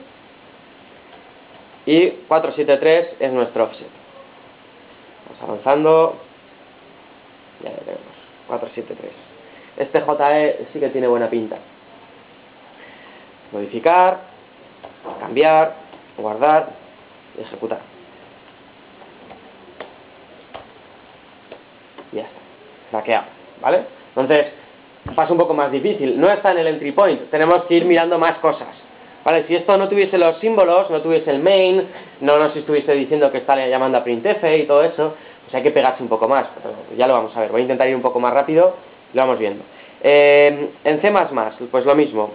y cuatrocientos setenta y tres es nuestro offset. Vamos avanzando, ya lo tenemos, cuatrocientos setenta y tres. Este J E sí que tiene buena pinta. Modificar, cambiar, guardar y ejecutar. Y ya está, craqueado, ¿vale? Entonces, paso un poco más difícil, no está en el entry point, tenemos que ir mirando más cosas, ¿vale? Si esto no tuviese los símbolos, no tuviese el main, no nos estuviese diciendo que está llamando a printf y todo eso, pues hay que pegarse un poco más, pero ya lo vamos a ver. Voy a intentar ir un poco más rápido y lo vamos viendo. Eh, en C más más, pues lo mismo,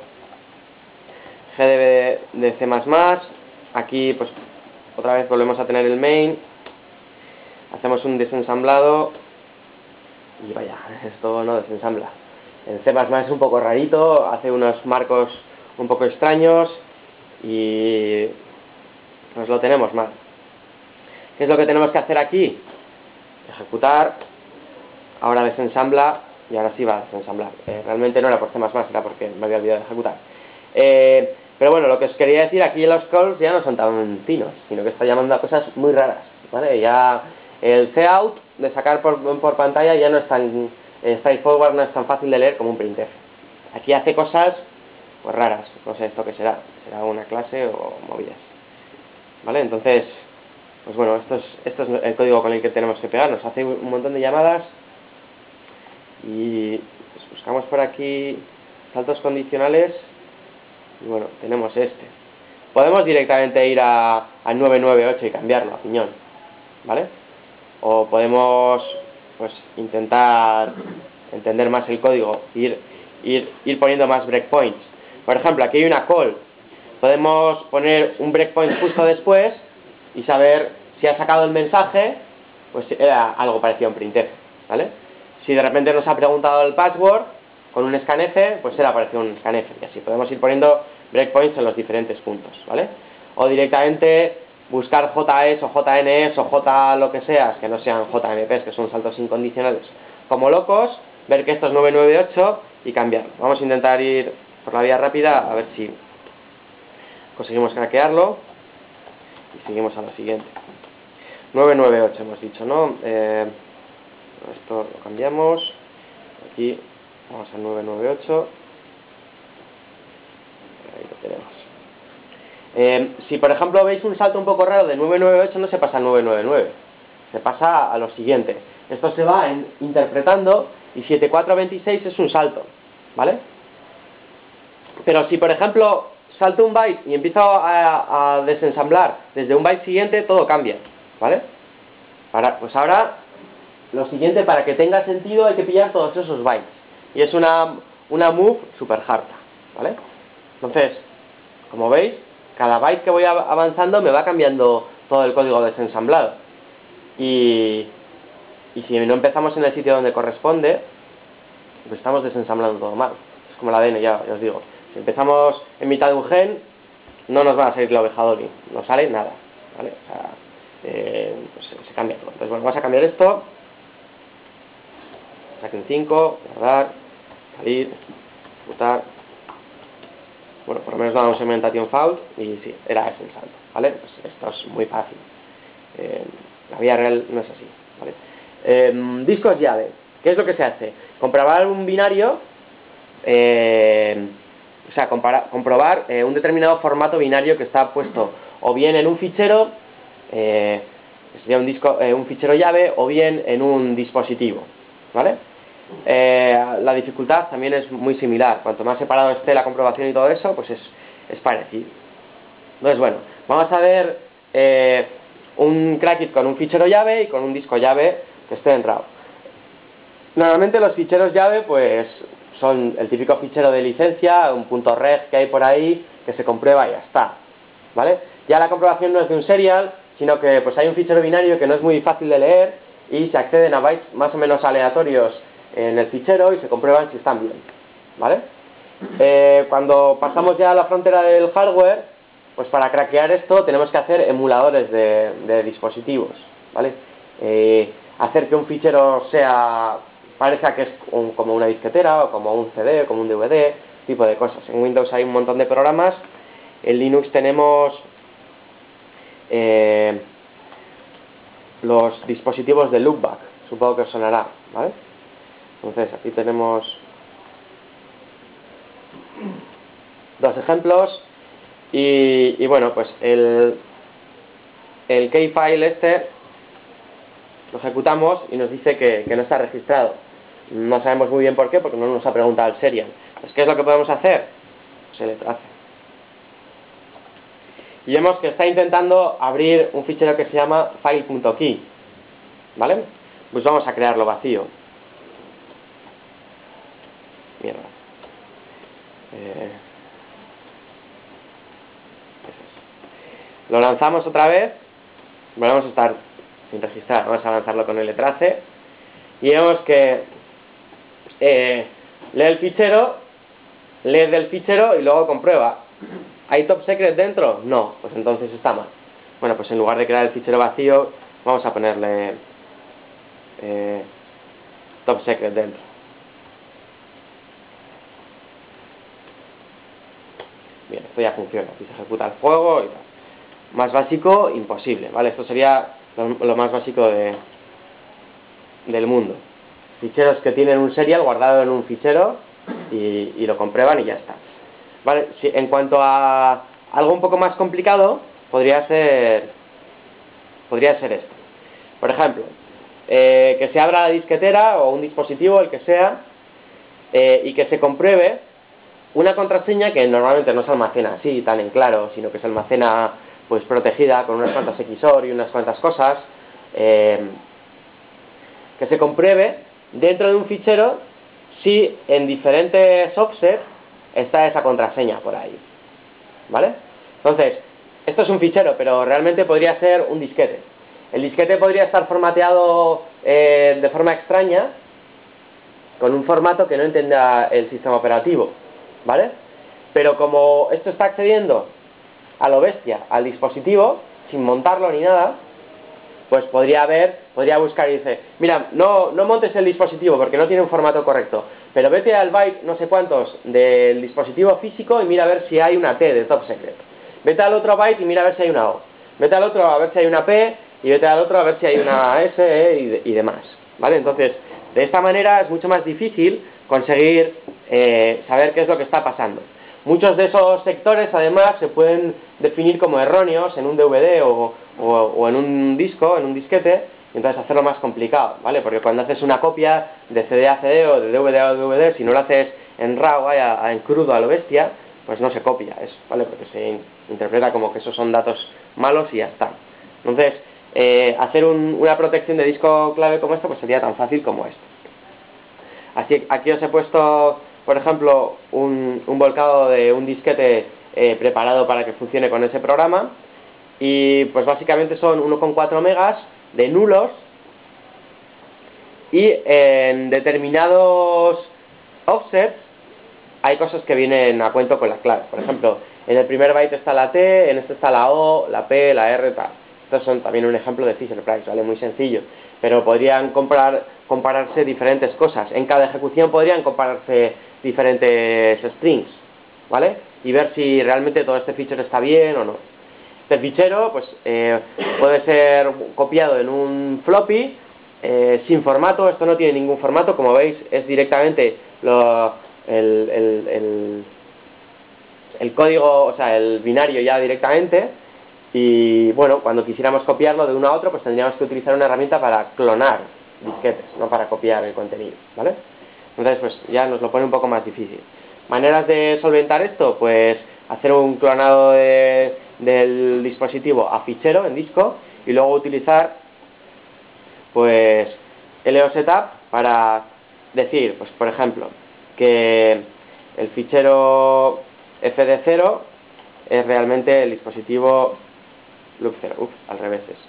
gdb de C más más, aquí pues otra vez volvemos a tener el main, hacemos un desensamblado y vaya, esto no desensambla. En C más más es un poco rarito, hace unos marcos un poco extraños y pues lo tenemos mal. ¿Qué es lo que tenemos que hacer aquí? Ejecutar, ahora desensambla y ahora sí va a desensamblar. Eh, realmente no era por C más más, era porque me había olvidado de ejecutar. Eh, pero bueno, lo que os quería decir, aquí los calls ya no son tan finos, sino que está llamando a cosas muy raras, ¿vale? Ya el cout de sacar por, por pantalla ya no es tan eh, straightforward, no es tan fácil de leer como un printf. Aquí hace cosas pues raras, no sé esto qué será, será una clase o movidas, ¿vale? Entonces, pues bueno, esto es, esto es el código con el que tenemos que pegarnos. Hace un montón de llamadas y pues buscamos por aquí saltos condicionales y bueno, tenemos este. Podemos directamente ir a, a nueve nueve ocho y cambiarlo a piñón, ¿vale? O podemos pues intentar entender más el código, ir, ir, ir poniendo más breakpoints. Por ejemplo, aquí hay una call, podemos poner un breakpoint justo después y saber si ha sacado el mensaje, pues era algo parecido a un printf, ¿vale? Si de repente nos ha preguntado el password con un scanf, pues era parecido a un scanf, y así podemos ir poniendo breakpoints en los diferentes puntos, ¿vale? O directamente buscar J S o J N S o J lo que seas, que no sean J M Ps, que son saltos incondicionales, como locos, ver que esto es nueve nueve ocho y cambiarlo. Vamos a intentar ir por la vía rápida a ver si conseguimos craquearlo y seguimos a lo siguiente. nueve nueve ocho hemos dicho, ¿no? Eh, esto lo cambiamos, aquí vamos a nueve nueve ocho, ahí lo tenemos. Eh, si por ejemplo veis un salto un poco raro de nueve nueve ocho, no se pasa a nueve nueve nueve, se pasa a lo siguiente. Esto se va en, interpretando, y siete cuatro veintiséis es un salto, ¿vale? Pero si por ejemplo salto un byte y empiezo a, a desensamblar desde un byte siguiente, todo cambia, ¿vale? Para, pues ahora lo siguiente, para que tenga sentido hay que pillar todos esos bytes, y es una, una move super harta, ¿vale? Entonces, como veis, cada byte que voy avanzando me va cambiando todo el código desensamblado, y, y si no empezamos en el sitio donde corresponde, pues estamos desensamblando todo mal. Es como el A D N, ya, ya os digo, si empezamos en mitad de un gen, no nos va a salir la oveja Dolly, no sale nada, ¿vale? O sea, eh, pues se, se cambia todo. Entonces bueno, vamos a cambiar esto, saquen cinco, guardar, salir, ejecutar. Bueno, por lo menos damos segmentation fault, y sí, era ese el salto, ¿vale? Pues esto es muy fácil. Eh, la vida real no es así, ¿vale? Eh, discos llave, ¿qué es lo que se hace? Comprobar un binario, eh, o sea, compara, comprobar eh, un determinado formato binario que está puesto o bien en un fichero, eh, que sería un, disco, eh, un fichero llave, o bien en un dispositivo, ¿vale? Eh, la dificultad también es muy similar. Cuanto más separado esté la comprobación y todo eso, pues es, es parecido. Entonces, bueno, vamos a ver eh, un Crackit con un fichero llave y con un disco llave que esté en RAW. Normalmente los ficheros llave pues son el típico fichero de licencia, un punto reg que hay por ahí, que se comprueba y ya está, ¿vale? Ya la comprobación no es de un serial, sino que pues hay un fichero binario que no es muy fácil de leer y se acceden a bytes más o menos aleatorios en el fichero y se comprueban si están bien, ¿vale? Eh, cuando pasamos ya a la frontera del hardware, pues para craquear esto tenemos que hacer emuladores de, de dispositivos, ¿vale? Eh, hacer que un fichero sea, parezca que es un, como una disquetera, o como un C D, o como un D V D, tipo de cosas. En Windows hay un montón de programas, en Linux tenemos eh, los dispositivos de loopback, supongo que os sonará, ¿vale? Entonces aquí tenemos dos ejemplos y, y bueno, pues el, el keyfile este lo ejecutamos y nos dice que, que no está registrado. No sabemos muy bien por qué, porque no nos ha preguntado el serial. Pues, ¿qué es lo que podemos hacer? Pues el trace. Y vemos que está intentando abrir un fichero que se llama file.key, ¿vale? Pues vamos a crearlo vacío. Mierda. Eh, lo lanzamos otra vez. Volvemos a estar sin registrar. Vamos a lanzarlo con el trace. Y vemos que eh, lee el fichero, lee del fichero y luego comprueba. ¿Hay top secret dentro? No, pues entonces está mal. Bueno, pues en lugar de crear el fichero vacío, vamos a ponerle eh, top secret dentro. Bien, esto ya funciona. Aquí se ejecuta el juego y tal. Más básico, imposible, ¿vale? Esto sería lo, lo más básico de, del mundo. Ficheros que tienen un serial guardado en un fichero y, y lo comprueban y ya está. Vale, si, en cuanto a algo un poco más complicado, podría ser podría ser esto. Por ejemplo, eh, que se abra la disquetera o un dispositivo, el que sea, eh, y que se compruebe una contraseña que normalmente no se almacena así, tan en claro, sino que se almacena pues protegida con unas cuantas X O R y unas cuantas cosas, eh, que se compruebe dentro de un fichero si en diferentes offsets está esa contraseña por ahí, ¿vale? Entonces, esto es un fichero, pero realmente podría ser un disquete. El disquete podría estar formateado eh, de forma extraña, con un formato que no entienda el sistema operativo, ¿vale? Pero como esto está accediendo a lo bestia al dispositivo, sin montarlo ni nada, pues podría ver, podría buscar y dice, mira, no, no montes el dispositivo porque no tiene un formato correcto, pero vete al byte no sé cuántos del dispositivo físico y mira a ver si hay una T de top secret. Vete al otro byte y mira a ver si hay una O. Vete al otro a ver si hay una P y vete al otro a ver si hay una S, E y, de, y demás, ¿vale? Entonces, de esta manera es mucho más difícil conseguir eh, saber qué es lo que está pasando. Muchos de esos sectores, además, se pueden definir como erróneos en un D V D o, o, o en un disco, en un disquete, y entonces hacerlo más complicado, ¿vale? Porque cuando haces una copia de C D a C D o de D V D a D V D, si no lo haces en RAW, a, a, en crudo a lo bestia, pues no se copia eso, ¿vale? Porque se in interpreta como que esos son datos malos y ya está. Entonces, eh, hacer un, una protección de disco clave como esto, pues sería tan fácil como esto. Así, aquí os he puesto, por ejemplo, un, un volcado de un disquete eh, preparado para que funcione con ese programa. Y pues básicamente son uno coma cuatro megas de nulos. Y en determinados offsets hay cosas que vienen a cuento con la clave. Por ejemplo, en el primer byte está la T, en este está la O, la P, la R, tal. Estos son también un ejemplo de Fisher Price, ¿vale? Muy sencillo. Pero podrían comparar, compararse diferentes cosas. En cada ejecución podrían compararse diferentes strings, ¿vale? Y ver si realmente todo este fichero está bien o no. Este fichero pues, eh, puede ser copiado en un floppy, eh, sin formato. Esto no tiene ningún formato, como veis es directamente lo, el, el, el, el código, o sea, el binario ya directamente. Y bueno, cuando quisiéramos copiarlo de uno a otro, pues tendríamos que utilizar una herramienta para clonar disquetes, no para copiar el contenido, ¿vale? Entonces pues ya nos lo pone un poco más difícil. ¿Maneras de solventar esto? Pues hacer un clonado de, del dispositivo a fichero en disco y luego utilizar pues L O Setup para decir, pues por ejemplo, que el fichero F D cero es realmente el dispositivo loop cero. Ups, al revés es.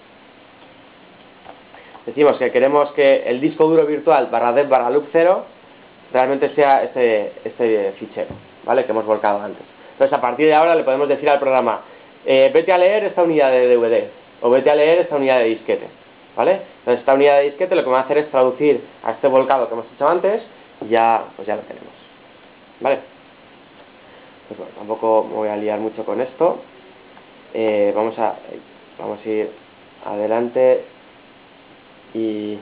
Decimos que queremos que el disco duro virtual barra dev barra loop cero realmente sea este, este fichero, ¿vale? Que hemos volcado antes. Entonces a partir de ahora le podemos decir al programa, eh, vete a leer esta unidad de D V D o vete a leer esta unidad de disquete, ¿vale? Entonces esta unidad de disquete lo que va a hacer es traducir a este volcado que hemos hecho antes y ya, pues ya lo tenemos, ¿vale? Pues bueno, tampoco me voy a liar mucho con esto. Eh, vamos a vamos a ir adelante y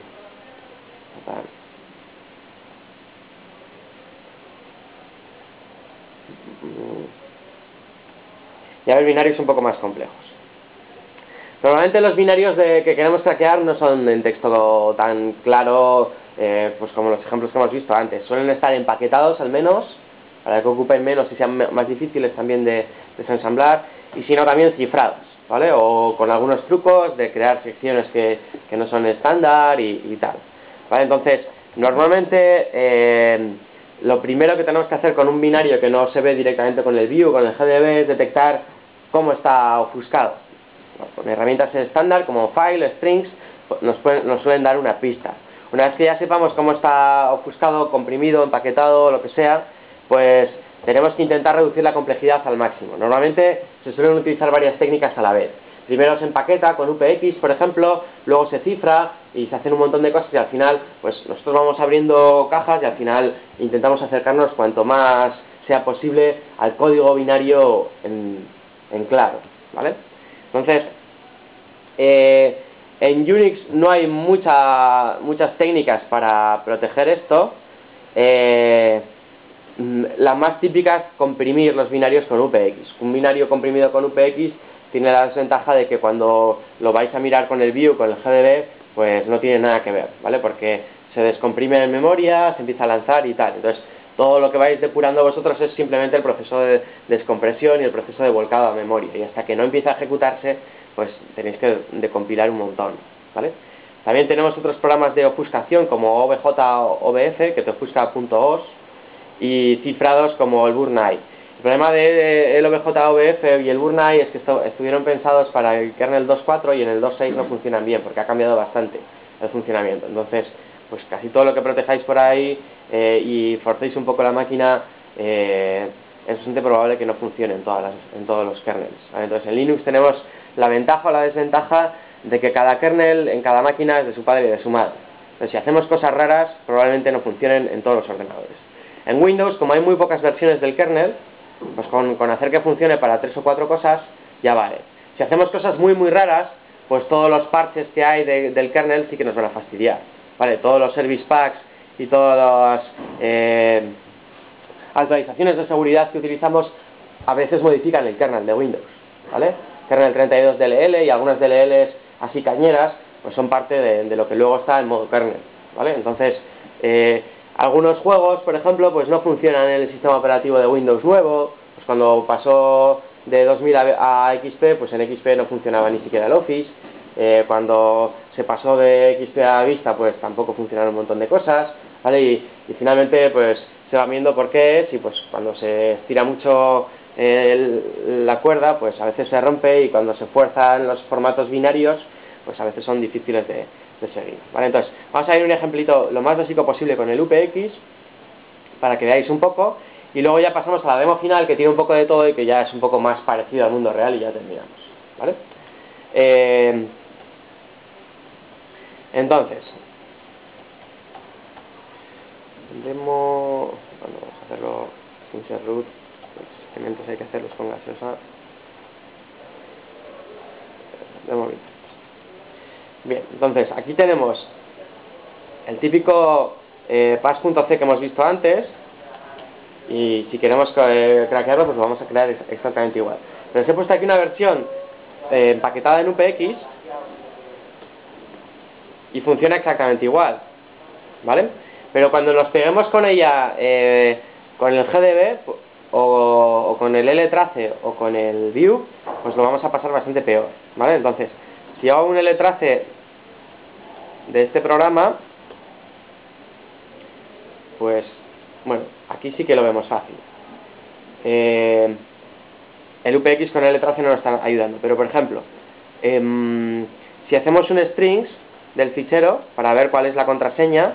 y a ver binarios un poco más complejos. Normalmente los binarios de, que queremos craquear no son en texto tan claro, eh, pues como los ejemplos que hemos visto antes. Suelen estar empaquetados al menos, para que ocupen menos y sean más difíciles también de desensamblar, y si no también cifrados, ¿vale? O con algunos trucos de crear secciones que, que no son estándar y, y tal, ¿vale? Entonces, normalmente eh, lo primero que tenemos que hacer con un binario que no se ve directamente con el view, con el G D B, es detectar cómo está ofuscado. Con herramientas estándar como file, strings, nos, pueden, nos suelen dar una pista. Una vez que ya sepamos cómo está ofuscado, comprimido, empaquetado, lo que sea, pues tenemos que intentar reducir la complejidad al máximo. Normalmente se suelen utilizar varias técnicas a la vez. Primero se empaqueta con U P X, por ejemplo, luego se cifra y se hacen un montón de cosas y al final, pues nosotros vamos abriendo cajas y al final intentamos acercarnos cuanto más sea posible al código binario en, en claro, ¿vale? Entonces, eh, en Unix no hay mucha, muchas técnicas para proteger esto. Eh, la más típica es comprimir los binarios con U P X. Un binario comprimido con U P X tiene la desventaja de que cuando lo vais a mirar con el view, con el G D B, pues no tiene nada que ver, ¿vale? Porque se descomprime en memoria, se empieza a lanzar y tal. Entonces, todo lo que vais depurando vosotros es simplemente el proceso de descompresión y el proceso de volcado a memoria. Y hasta que no empieza a ejecutarse, pues tenéis que decompilar un montón, ¿vale? También tenemos otros programas de ofuscación como O B J o O B F, que te ofusca .os, y cifrados como el Burnai. El problema de el O B J O B F y el Burnai es que esto, estuvieron pensados para el kernel dos punto cuatro y en el dos punto seis no funcionan bien, porque ha cambiado bastante el funcionamiento. Entonces, pues casi todo lo que protejáis por ahí eh, y forcéis un poco la máquina, eh, es bastante probable que no funcione en, todas las, en todos los kernels, ¿vale? Entonces en Linux tenemos la ventaja o la desventaja de que cada kernel en cada máquina es de su padre y de su madre. Entonces si hacemos cosas raras, probablemente no funcionen en todos los ordenadores. En Windows, como hay muy pocas versiones del kernel, pues con, con hacer que funcione para tres o cuatro cosas, ya vale. Si hacemos cosas muy muy raras, pues todos los parches que hay de, del kernel sí que nos van a fastidiar, ¿vale? Todos los service packs y todas las eh, actualizaciones de seguridad que utilizamos a veces modifican el kernel de Windows, ¿vale? Kernel treinta y dos D L L y algunas D L Ls así cañeras, pues son parte de, de lo que luego está en modo kernel, ¿vale? Entonces, eh, algunos juegos, por ejemplo, pues no funcionan en el sistema operativo de Windows nuevo, pues cuando pasó de dos mil a, a X P, pues en X P no funcionaba ni siquiera el Office, eh, cuando se pasó de X P a Vista, pues tampoco funcionaron un montón de cosas, ¿vale? Y, y finalmente, pues se va viendo por qué es y pues cuando se estira mucho el, la cuerda, pues a veces se rompe y cuando se fuerzan los formatos binarios, pues a veces son difíciles de, de seguir, ¿vale? Entonces, vamos a ir un ejemplito lo más básico posible con el U P X para que veáis un poco y luego ya pasamos a la demo final que tiene un poco de todo y que ya es un poco más parecido al mundo real y ya terminamos, ¿vale? Eh, entonces, demo, bueno, vamos a hacerlo sin ser root, los experimentos hay que hacerlos con gaseosa. Demo. Bien, entonces aquí tenemos el típico eh, pass.c que hemos visto antes y si queremos eh, craquearlo pues lo vamos a crear exactamente igual. Pero os he puesto aquí una versión eh, empaquetada en U P X y funciona exactamente igual, ¿vale? Pero cuando nos peguemos con ella, eh, con el G D B o, o con el L-trace o con el View, pues lo vamos a pasar bastante peor, ¿vale? Entonces, si hago un L-trace de este programa, pues, bueno, aquí sí que lo vemos fácil. Eh, el U P X con el L-trace no nos está ayudando, pero por ejemplo, eh, si hacemos un strings del fichero para ver cuál es la contraseña,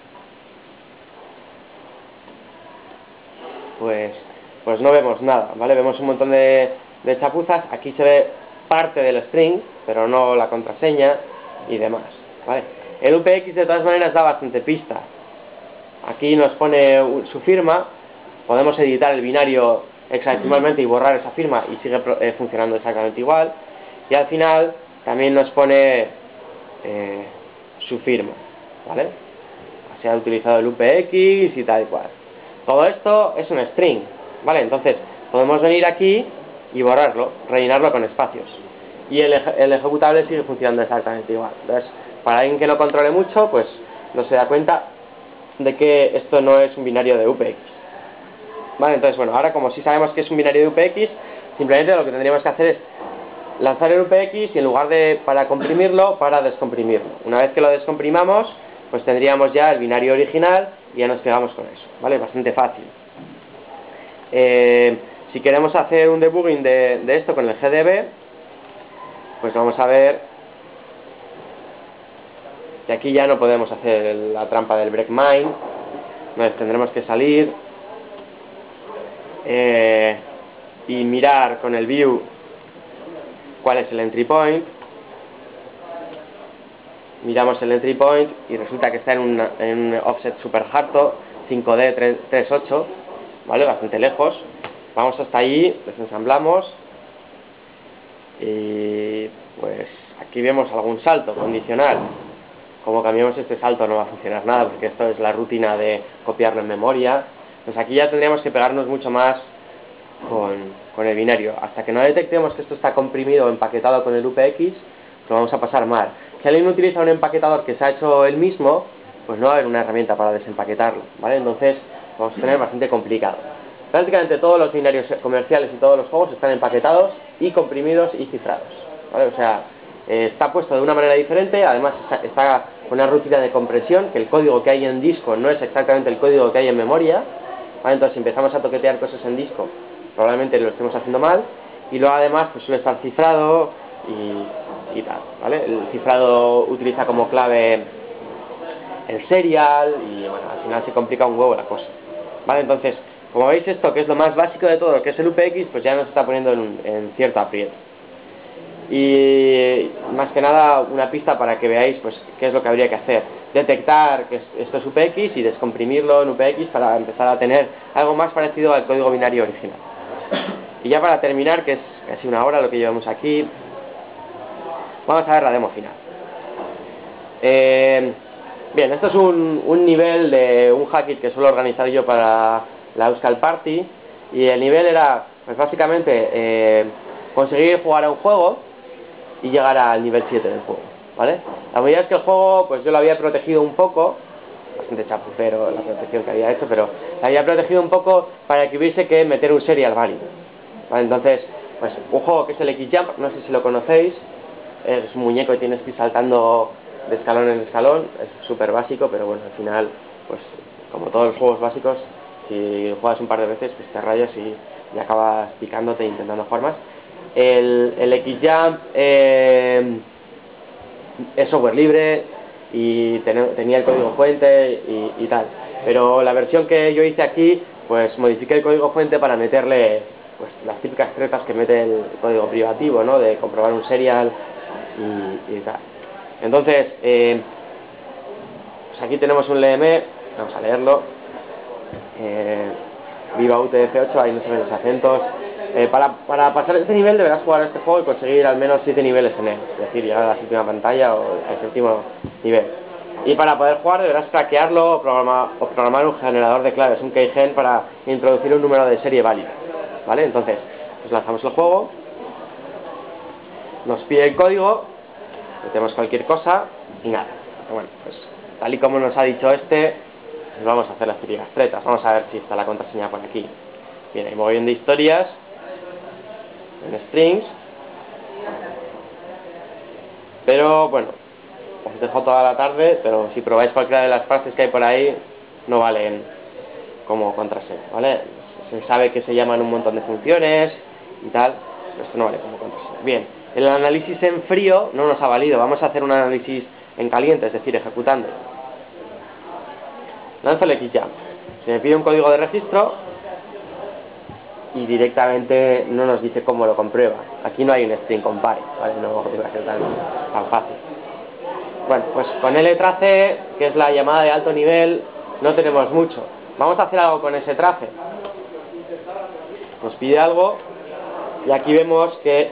pues, pues no vemos nada, ¿vale? Vemos un montón de, de chapuzas. Aquí se ve parte del string, pero no la contraseña y demás, ¿vale? El U P X de todas maneras da bastante pista. Aquí nos pone su firma, podemos editar el binario hexadecimalmente y borrar esa firma y sigue eh, funcionando exactamente igual. Y al final también nos pone eh, su firma, ¿vale? Se ha utilizado el U P X y tal y cual. Todo esto es un string, ¿vale? Entonces podemos venir aquí y borrarlo, rellenarlo con espacios. Y el, eje el ejecutable sigue funcionando exactamente igual. Entonces, para alguien que no controle mucho, pues no se da cuenta de que esto no es un binario de U P X. Vale, entonces, bueno, ahora como sí sabemos que es un binario de U P X, simplemente lo que tendríamos que hacer es lanzar el U P X y en lugar de para comprimirlo, para descomprimirlo. Una vez que lo descomprimamos, pues tendríamos ya el binario original y ya nos pegamos con eso, ¿vale? Bastante fácil. Eh, si queremos hacer un debugging de, de esto con el G D B, pues vamos a ver que aquí ya no podemos hacer el, la trampa del breakmine. Entonces tendremos que salir eh, y mirar con el view cuál es el entry point. Miramos el entry point y resulta que está en, una, en un offset super harto, cinco D trescientos treinta y ocho, ¿vale? Bastante lejos. Vamos hasta allí, desensamblamos y pues aquí vemos algún salto condicional. Como cambiamos este salto no va a funcionar nada porque esto es la rutina de copiarlo en memoria. Pues aquí ya tendríamos que pegarnos mucho más con, con el binario. Hasta que no detectemos que esto está comprimido o empaquetado con el U P X, lo vamos a pasar mal. Si alguien utiliza un empaquetador que se ha hecho él mismo, pues no va a haber una herramienta para desempaquetarlo, ¿vale? Entonces vamos a tener bastante complicado. Prácticamente todos los binarios comerciales y todos los juegos están empaquetados y comprimidos y cifrados, ¿vale? O sea, eh, está puesto de una manera diferente, además está, está con una rutina de compresión, que el código que hay en disco no es exactamente el código que hay en memoria, ¿vale? Entonces si empezamos a toquetear cosas en disco, probablemente lo estemos haciendo mal, y luego además pues suele estar cifrado y, y tal, ¿vale? El cifrado utiliza como clave el serial y bueno, al final se complica un huevo la cosa, ¿vale? Entonces, como veis esto, que es lo más básico de todo, lo que es el U P X, pues ya nos está poniendo en, en cierto aprieto. Y más que nada una pista para que veáis pues qué es lo que habría que hacer. Detectar que esto es U P X y descomprimirlo en U P X para empezar a tener algo más parecido al código binario original. Y ya para terminar, que es casi una hora lo que llevamos aquí, vamos a ver la demo final. Eh, bien, esto es un, un nivel de un hackit que suelo organizar yo para la Euskal Party. Y el nivel era, pues básicamente, eh, conseguir jugar a un juego y llegar al nivel siete del juego, ¿vale? La realidad es que el juego, pues yo lo había protegido un poco, bastante chapucero la protección que había hecho, pero la había protegido un poco para que hubiese que meter un serial válido, ¿vale? Entonces, pues un juego que es el X-Jump, no sé si lo conocéis, es un muñeco y tienes que ir saltando de escalón en escalón, es súper básico, pero bueno, al final, pues como todos los juegos básicos, si juegas un par de veces, pues te rayas y, y acabas picándote e intentando jugar más. El, el X-Jump eh, es software libre y ten, tenía el código fuente y, y tal, pero la versión que yo hice aquí, pues modifiqué el código fuente para meterle pues las típicas tretas que mete el código privativo, ¿no? De comprobar un serial y, y tal. Entonces, eh, pues aquí tenemos un L M, vamos a leerlo. Eh, Viva U T F ocho, ahí no se ven los acentos. Eh, para, para pasar este nivel deberás jugar a este juego y conseguir al menos siete niveles en él, es decir, llegar a la séptima pantalla o al séptimo nivel. Y para poder jugar deberás craquearlo o programar, o programar un generador de claves, un keygen, para introducir un número de serie válido, ¿vale? Entonces, pues lanzamos el juego. nos pide el código, metemos cualquier cosa y nada. Bueno, pues tal y como nos ha dicho este, pues vamos a hacer las típicas tretas. Vamos a ver si está la contraseña por aquí. Bien, hay mogollón de historias en strings, pero bueno, os dejo toda la tarde, pero si probáis cualquiera de las frases que hay por ahí, no valen como contraseña, ¿vale? Se sabe que se llaman un montón de funciones y tal, pero esto no vale como contraseña. Bien, el análisis en frío no nos ha valido, vamos a hacer un análisis en caliente, es decir, ejecutando. Lanzo el xjump, se me pide un código de registro y directamente no nos dice cómo lo comprueba. Aquí no hay un string compare, ¿vale? No iba a ser tan, tan fácil. Bueno, pues con ltrace, que es la llamada de alto nivel, no tenemos mucho. Vamos a hacer algo con ese trace. Nos pide algo y aquí vemos que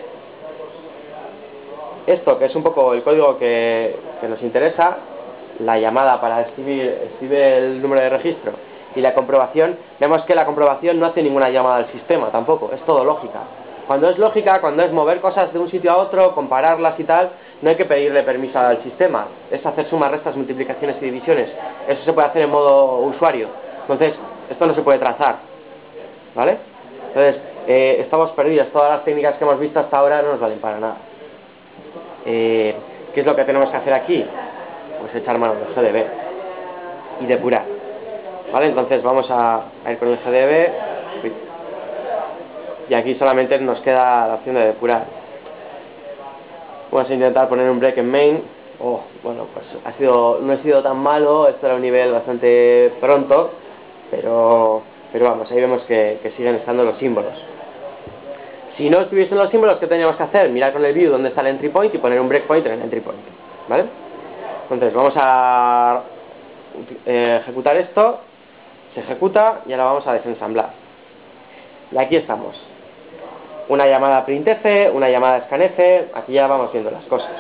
esto, que es un poco el código que, que nos interesa, la llamada para escribir, escribe el número de registro y la comprobación, vemos que la comprobación no hace ninguna llamada al sistema tampoco, es todo lógica. Cuando es lógica, cuando es mover cosas de un sitio a otro, compararlas y tal, no hay que pedirle permiso al sistema, es hacer sumas, restas, multiplicaciones y divisiones. Eso se puede hacer en modo usuario. Entonces, esto no se puede trazar, ¿vale? Entonces, eh, estamos perdidos, todas las técnicas que hemos visto hasta ahora no nos valen para nada. Eh, ¿Qué es lo que tenemos que hacer aquí? Pues echar mano del G D B y depurar, ¿vale? Entonces vamos a, a ir con el G D B y aquí solamente nos queda la opción de depurar. Vamos a intentar poner un break en main. Oh, bueno, pues ha sido, no ha sido tan malo, esto era un nivel bastante pronto, pero, pero vamos, ahí vemos que, que siguen estando los símbolos. Si no estuviesen los símbolos, ¿qué teníamos que hacer? Mirar con el view dónde está el entry point y poner un breakpoint en el entry point, ¿vale? Entonces vamos a eh, ejecutar esto, se ejecuta y ahora vamos a desensamblar. Y aquí estamos. Una llamada printf, una llamada scanf, aquí ya vamos viendo las cosas.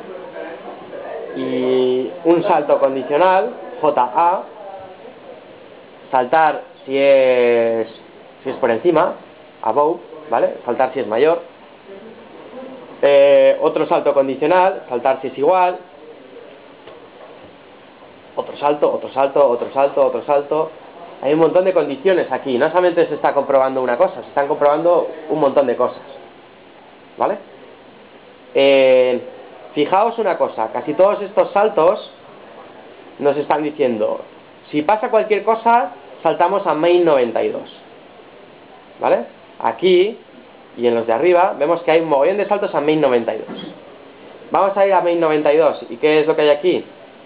Y un salto condicional, ja, saltar si es, si es por encima, above, ¿vale? Saltar si es mayor. Eh, otro salto condicional, saltar si es igual. Otro salto, otro salto, otro salto, otro salto. Hay un montón de condiciones aquí. No solamente se está comprobando una cosa, se están comprobando un montón de cosas, ¿vale? Eh, fijaos una cosa, casi todos estos saltos nos están diciendo, si pasa cualquier cosa, saltamos a main noventa y dos, ¿vale? Aquí y en los de arriba vemos que hay un mogollón de saltos a main noventa y dos. Vamos a ir a main noventa y dos. ¿Y qué es lo que hay aquí?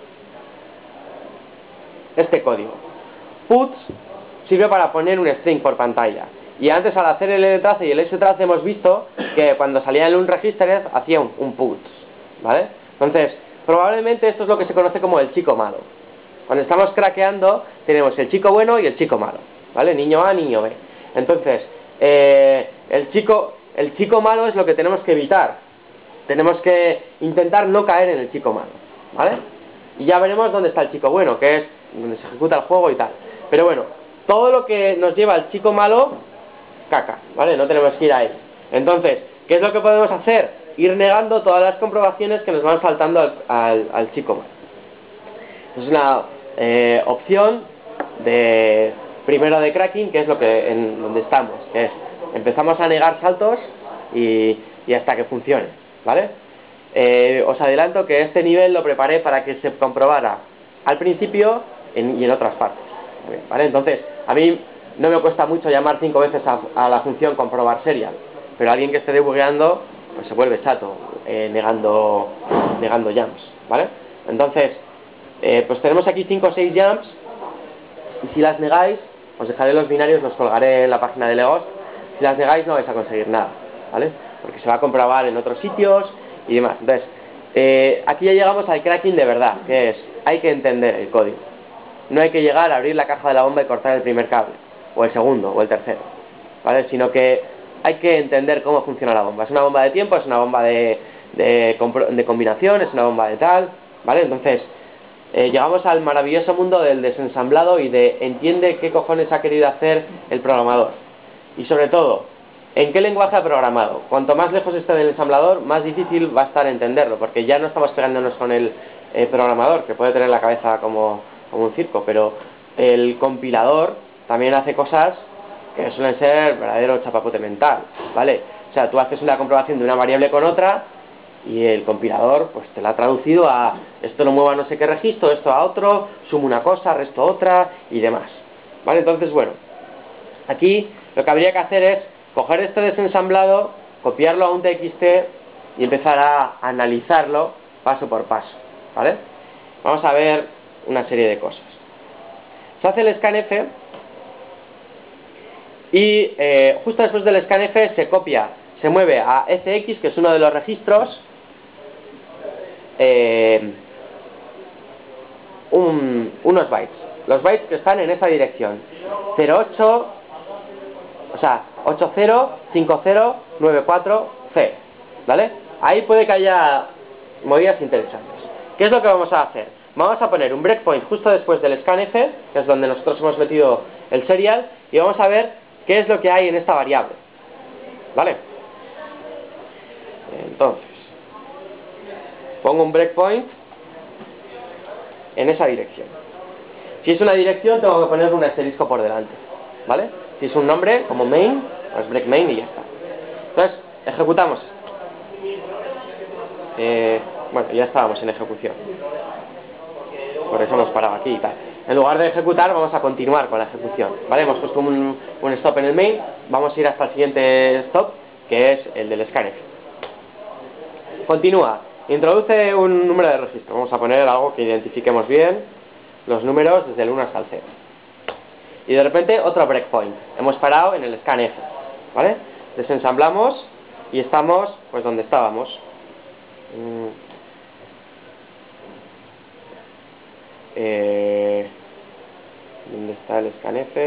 Este código. Puts sirve para poner un string por pantalla. Y antes, al hacer el ltrace y el strace, hemos visto que cuando salía el unregistered hacía un, un puts, ¿vale? Entonces, probablemente esto es lo que se conoce como el chico malo. Cuando estamos craqueando, tenemos el chico bueno y el chico malo, ¿vale? Niño A, niño B. Entonces, eh, el, chico, el chico malo es lo que tenemos que evitar. Tenemos que intentar no caer en el chico malo, ¿vale? Y ya veremos dónde está el chico bueno, que es donde se ejecuta el juego y tal. Pero bueno, todo lo que nos lleva al chico malo, caca, ¿vale? No tenemos que ir ahí. Entonces, ¿qué es lo que podemos hacer? Ir negando todas las comprobaciones que nos van saltando al, al, al chico malo. Es una eh, opción de primero de cracking, que es lo que en donde estamos, que es empezamos a negar saltos y, y hasta que funcione, ¿vale? Eh, os adelanto que este nivel lo preparé para que se comprobara al principio en, y en otras partes, ¿vale? Entonces, a mí no me cuesta mucho llamar cinco veces a, a la función comprobar serial, pero alguien que esté debugueando, pues se vuelve chato eh, negando, negando jumps, ¿vale? Entonces, eh, pues tenemos aquí cinco o seis jumps y si las negáis, os dejaré los binarios, los colgaré en la página de Leghost. Si las negáis no vais a conseguir nada, ¿vale? Porque se va a comprobar en otros sitios y demás. Entonces, eh, aquí ya llegamos al cracking de verdad, que es, hay que entender el código. No hay que llegar a abrir la caja de la bomba y cortar el primer cable, o el segundo, o el tercero, ¿vale? Sino que hay que entender cómo funciona la bomba. Es una bomba de tiempo, es una bomba de, de, de combinación, es una bomba de tal, ¿vale? Entonces, eh, llegamos al maravilloso mundo del desensamblado y de entiende qué cojones ha querido hacer el programador. Y sobre todo, ¿En qué lenguaje ha programado? Cuanto más lejos esté del ensamblador, más difícil va a estar entenderlo, porque ya no estamos pegándonos con el eh, programador, que puede tener la cabeza como, como un circo, pero el compilador también hace cosas que suelen ser verdadero chapapote mental, ¿vale? O sea, tú haces una comprobación de una variable con otra y el compilador pues te la ha traducido a esto lo muevo a no sé qué registro, esto a otro, sumo una cosa, resto otra y demás, ¿vale? Entonces, bueno, aquí lo que habría que hacer es coger este desensamblado, copiarlo a un T X T y empezar a analizarlo paso por paso, ¿vale? Vamos a ver una serie de cosas. Se hace el scanf y eh, justo después del scanf se copia, se mueve a F X, que es uno de los registros, eh, un, unos bytes. Los bytes que están en esa dirección. cero ocho, o sea, ocho cero cinco cero nueve cuatro C, ¿vale? Ahí puede que haya movidas interesantes. ¿Qué es lo que vamos a hacer? Vamos a poner un breakpoint justo después del scanf, que es donde nosotros hemos metido el serial, y vamos a ver qué es lo que hay en esta variable, ¿vale? Entonces, pongo un breakpoint en esa dirección. Si es una dirección, tengo que poner un asterisco por delante, ¿vale? Si es un nombre, como main, pues break main y ya está. Entonces, ejecutamos esto. Eh, bueno, ya estábamos en ejecución. Por eso hemos parado aquí y tal. En lugar de ejecutar, vamos a continuar con la ejecución, ¿vale? Hemos puesto un, un stop en el main, vamos a ir hasta el siguiente stop, que es el del scanf. Continúa. Introduce un número de registro. Vamos a poner algo que identifiquemos bien. Los números desde el uno hasta el cero. Y de repente otro breakpoint. Hemos parado en el scanf, ¿vale? Desensamblamos y estamos pues donde estábamos. Eh, ¿Dónde está el scanf?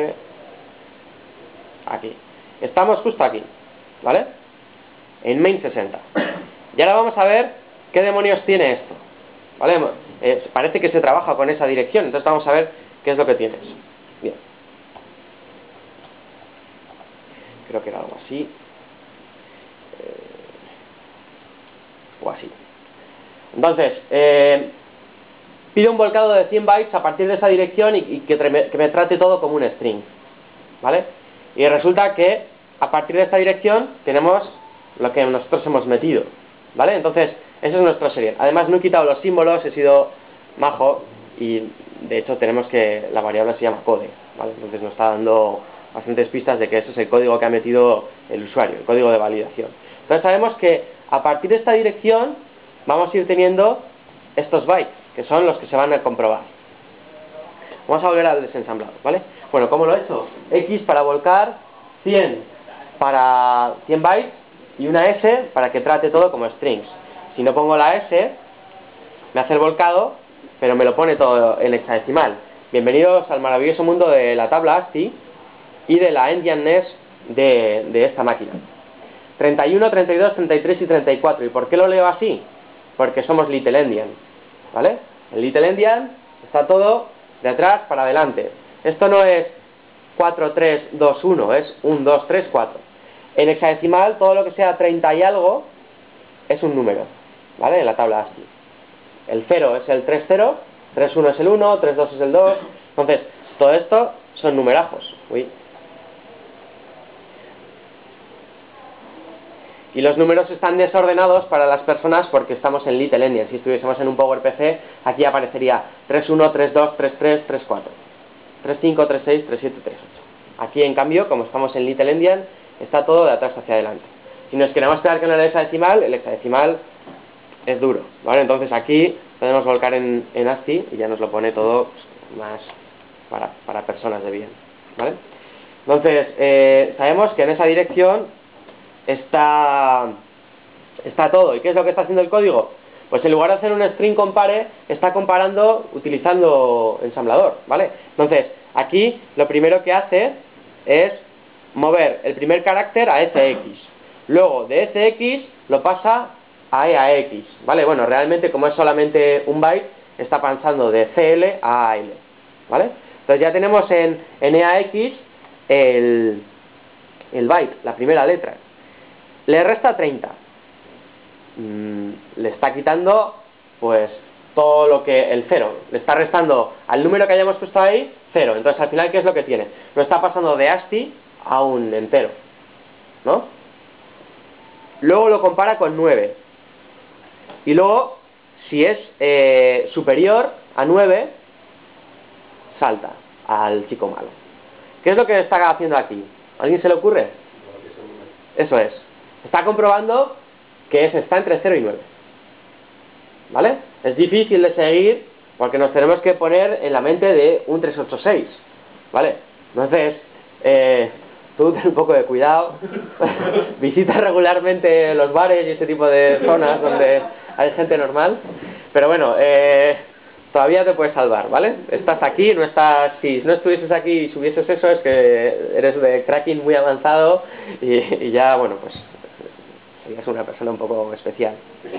Aquí. Estamos justo aquí, ¿vale? En main sesenta. Y ahora vamos a ver qué demonios tiene esto, ¿vale? Eh, parece que se trabaja con esa dirección, entonces vamos a ver qué es lo que tiene eso. Bien. Creo que era algo así. Eh, o así. Entonces, eh, pido un volcado de cien bytes a partir de esa dirección y, y que, que me trate todo como un string, ¿vale? Y resulta que a partir de esta dirección tenemos lo que nosotros hemos metido, ¿vale? Entonces, ese es nuestro serial. Además, no he quitado los símbolos, he sido majo y de hecho tenemos que la variable se llama code, ¿vale? Entonces nos está dando bastantes pistas de que ese es el código que ha metido el usuario, el código de validación. Entonces sabemos que a partir de esta dirección vamos a ir teniendo estos bytes, que son los que se van a comprobar. Vamos a volver al desensamblado, ¿vale? Bueno, ¿cómo lo he hecho? X para volcar, cien para cien bytes y una S para que trate todo como strings. Si no pongo la S, me hace el volcado, pero me lo pone todo en hexadecimal. Bienvenidos al maravilloso mundo de la tabla ASCII y de la endianness de, de esta máquina. treinta y uno, treinta y dos, treinta y tres y treinta y cuatro. ¿Y por qué lo leo así? Porque somos Little Endian, ¿vale? En Little Endian está todo de atrás para adelante. Esto no es cuatro, tres, dos, uno, es uno, dos, tres, cuatro. En hexadecimal, todo lo que sea treinta y algo es un número, ¿vale? En la tabla ASCII. El cero es el tres cero, tres uno es el uno, tres dos es el dos. Entonces, todo esto son numerajos. Uy. Y los números están desordenados para las personas porque estamos en Little Endian. Si estuviésemos en un PowerPC, aquí aparecería tres uno, tres dos, tres tres, tres cuatro, tres cinco, tres seis, tres siete, tres ocho. Aquí, en cambio, como estamos en Little Endian, está todo de atrás hacia adelante. Si nos queremos quedar con el hexadecimal, el hexadecimal es duro, ¿vale? Entonces aquí podemos volcar en, en ASCII y ya nos lo pone todo pues, más para, para personas de bien, ¿vale? Entonces, eh, sabemos que en esa dirección está, está todo. ¿Y qué es lo que está haciendo el código? Pues en lugar de hacer un string compare, está comparando utilizando ensamblador, ¿vale? Entonces, aquí lo primero que hace es mover el primer carácter a F X. Luego, de F X lo pasa a E A X, ¿vale? Bueno, realmente como es solamente un byte, está pasando de C L a A L, ¿vale? Entonces ya tenemos en, en E A X el, el byte, la primera letra. Le resta treinta. Mm, le está quitando, pues, todo lo que... el cero. Le está restando al número que hayamos puesto ahí, cero. Entonces, al final, ¿qué es lo que tiene? Lo está pasando de ASCII a un entero, ¿no? Luego lo compara con nueve. Y luego, si es eh, superior a nueve, salta al chico malo. ¿Qué es lo que está haciendo aquí? ¿A alguien se le ocurre? Eso es. Está comprobando que es, está entre cero y nueve. ¿Vale? Es difícil de seguir porque nos tenemos que poner en la mente de un trescientos ochenta y seis. ¿Vale? Entonces, eh, tú ten un poco de cuidado. Visita regularmente los bares y este tipo de zonas donde hay gente normal. Pero bueno, eh, todavía te puedes salvar, ¿vale? Estás aquí, no estás... Si no estuvieses aquí y subieses eso, es que eres de cracking muy avanzado y, y ya, bueno, pues serías una persona un poco especial.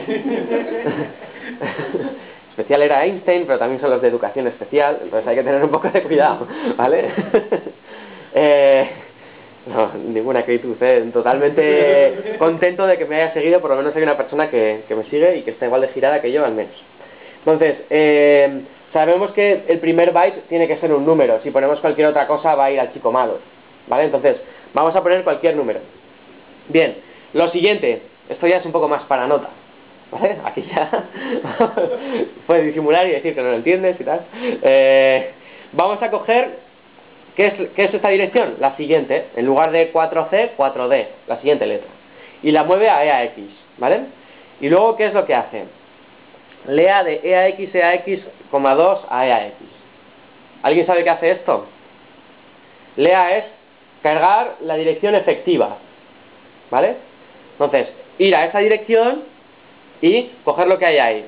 Especial era Einstein, pero también son los de educación especial, entonces hay que tener un poco de cuidado, ¿vale? eh... No, ninguna acritud, ¿eh? Totalmente contento de que me haya seguido. Por lo menos hay una persona que, que me sigue y que está igual de girada que yo, al menos. Entonces, eh, sabemos que el primer byte tiene que ser un número. Si ponemos cualquier otra cosa va a ir al chico malo, ¿vale? Entonces, vamos a poner cualquier número. Bien, lo siguiente, esto ya es un poco más para nota, ¿vale? Aquí ya puedes disimular y decir que no lo entiendes y tal. Eh, vamos a coger... ¿Qué es, ¿Qué es esta dirección? La siguiente. En lugar de cuatro ce, cuatro de. La siguiente letra. Y la mueve a E A X, ¿vale? Y luego, ¿qué es lo que hace? Lea de E A X, E A X, dos a E A X. ¿Alguien sabe qué hace esto? Lea es cargar la dirección efectiva, ¿vale? Entonces, ir a esa dirección y coger lo que hay ahí.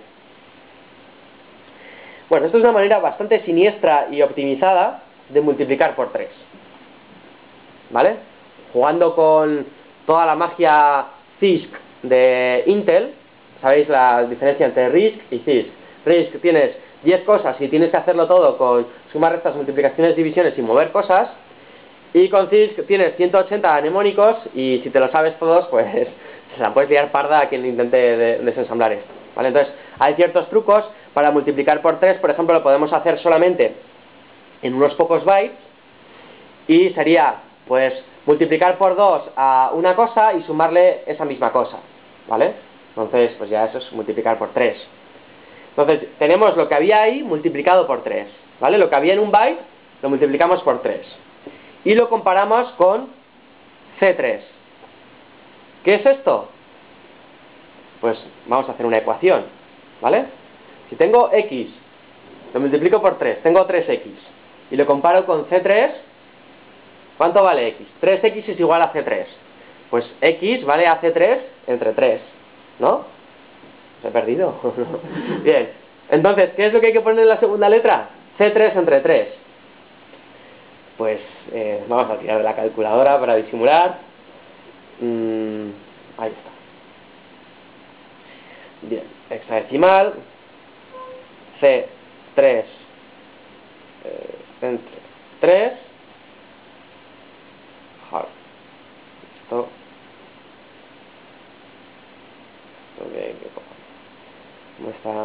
Bueno, esto es una manera bastante siniestra y optimizada de multiplicar por tres, ¿vale? Jugando con toda la magia CISC de Intel, sabéis la diferencia entre RISC y CISC. RISC tienes diez cosas y tienes que hacerlo todo con sumas, restas, multiplicaciones, divisiones y mover cosas. Y con CISC tienes ciento ochenta mnemónicos y si te lo sabes todos, pues se la puedes liar parda a quien intente de desensamblar esto, ¿vale? Entonces, hay ciertos trucos para multiplicar por tres. Por ejemplo, lo podemos hacer solamente en unos pocos bytes y sería, pues, multiplicar por dos a una cosa y sumarle esa misma cosa, ¿vale? Entonces, pues ya eso es multiplicar por tres. Entonces, tenemos lo que había ahí multiplicado por tres, ¿vale? Lo que había en un byte lo multiplicamos por tres. Y lo comparamos con ce tres. ¿Qué es esto? Pues vamos a hacer una ecuación, ¿vale? Si tengo x, lo multiplico por tres, tengo tres equis, y lo comparo con ce tres, ¿cuánto vale x? tres equis es igual a ce tres. Pues x vale a ce tres entre tres, ¿no? ¿Se he perdido? Bien, entonces, ¿qué es lo que hay que poner en la segunda letra? ce tres entre tres. Pues eh, vamos a tirar de la calculadora para disimular. Mm, ahí está. Bien, hexadecimal. ce tres eh, entre tres. Joder. Esto. Esto que, que cojones. ¿Cómo está?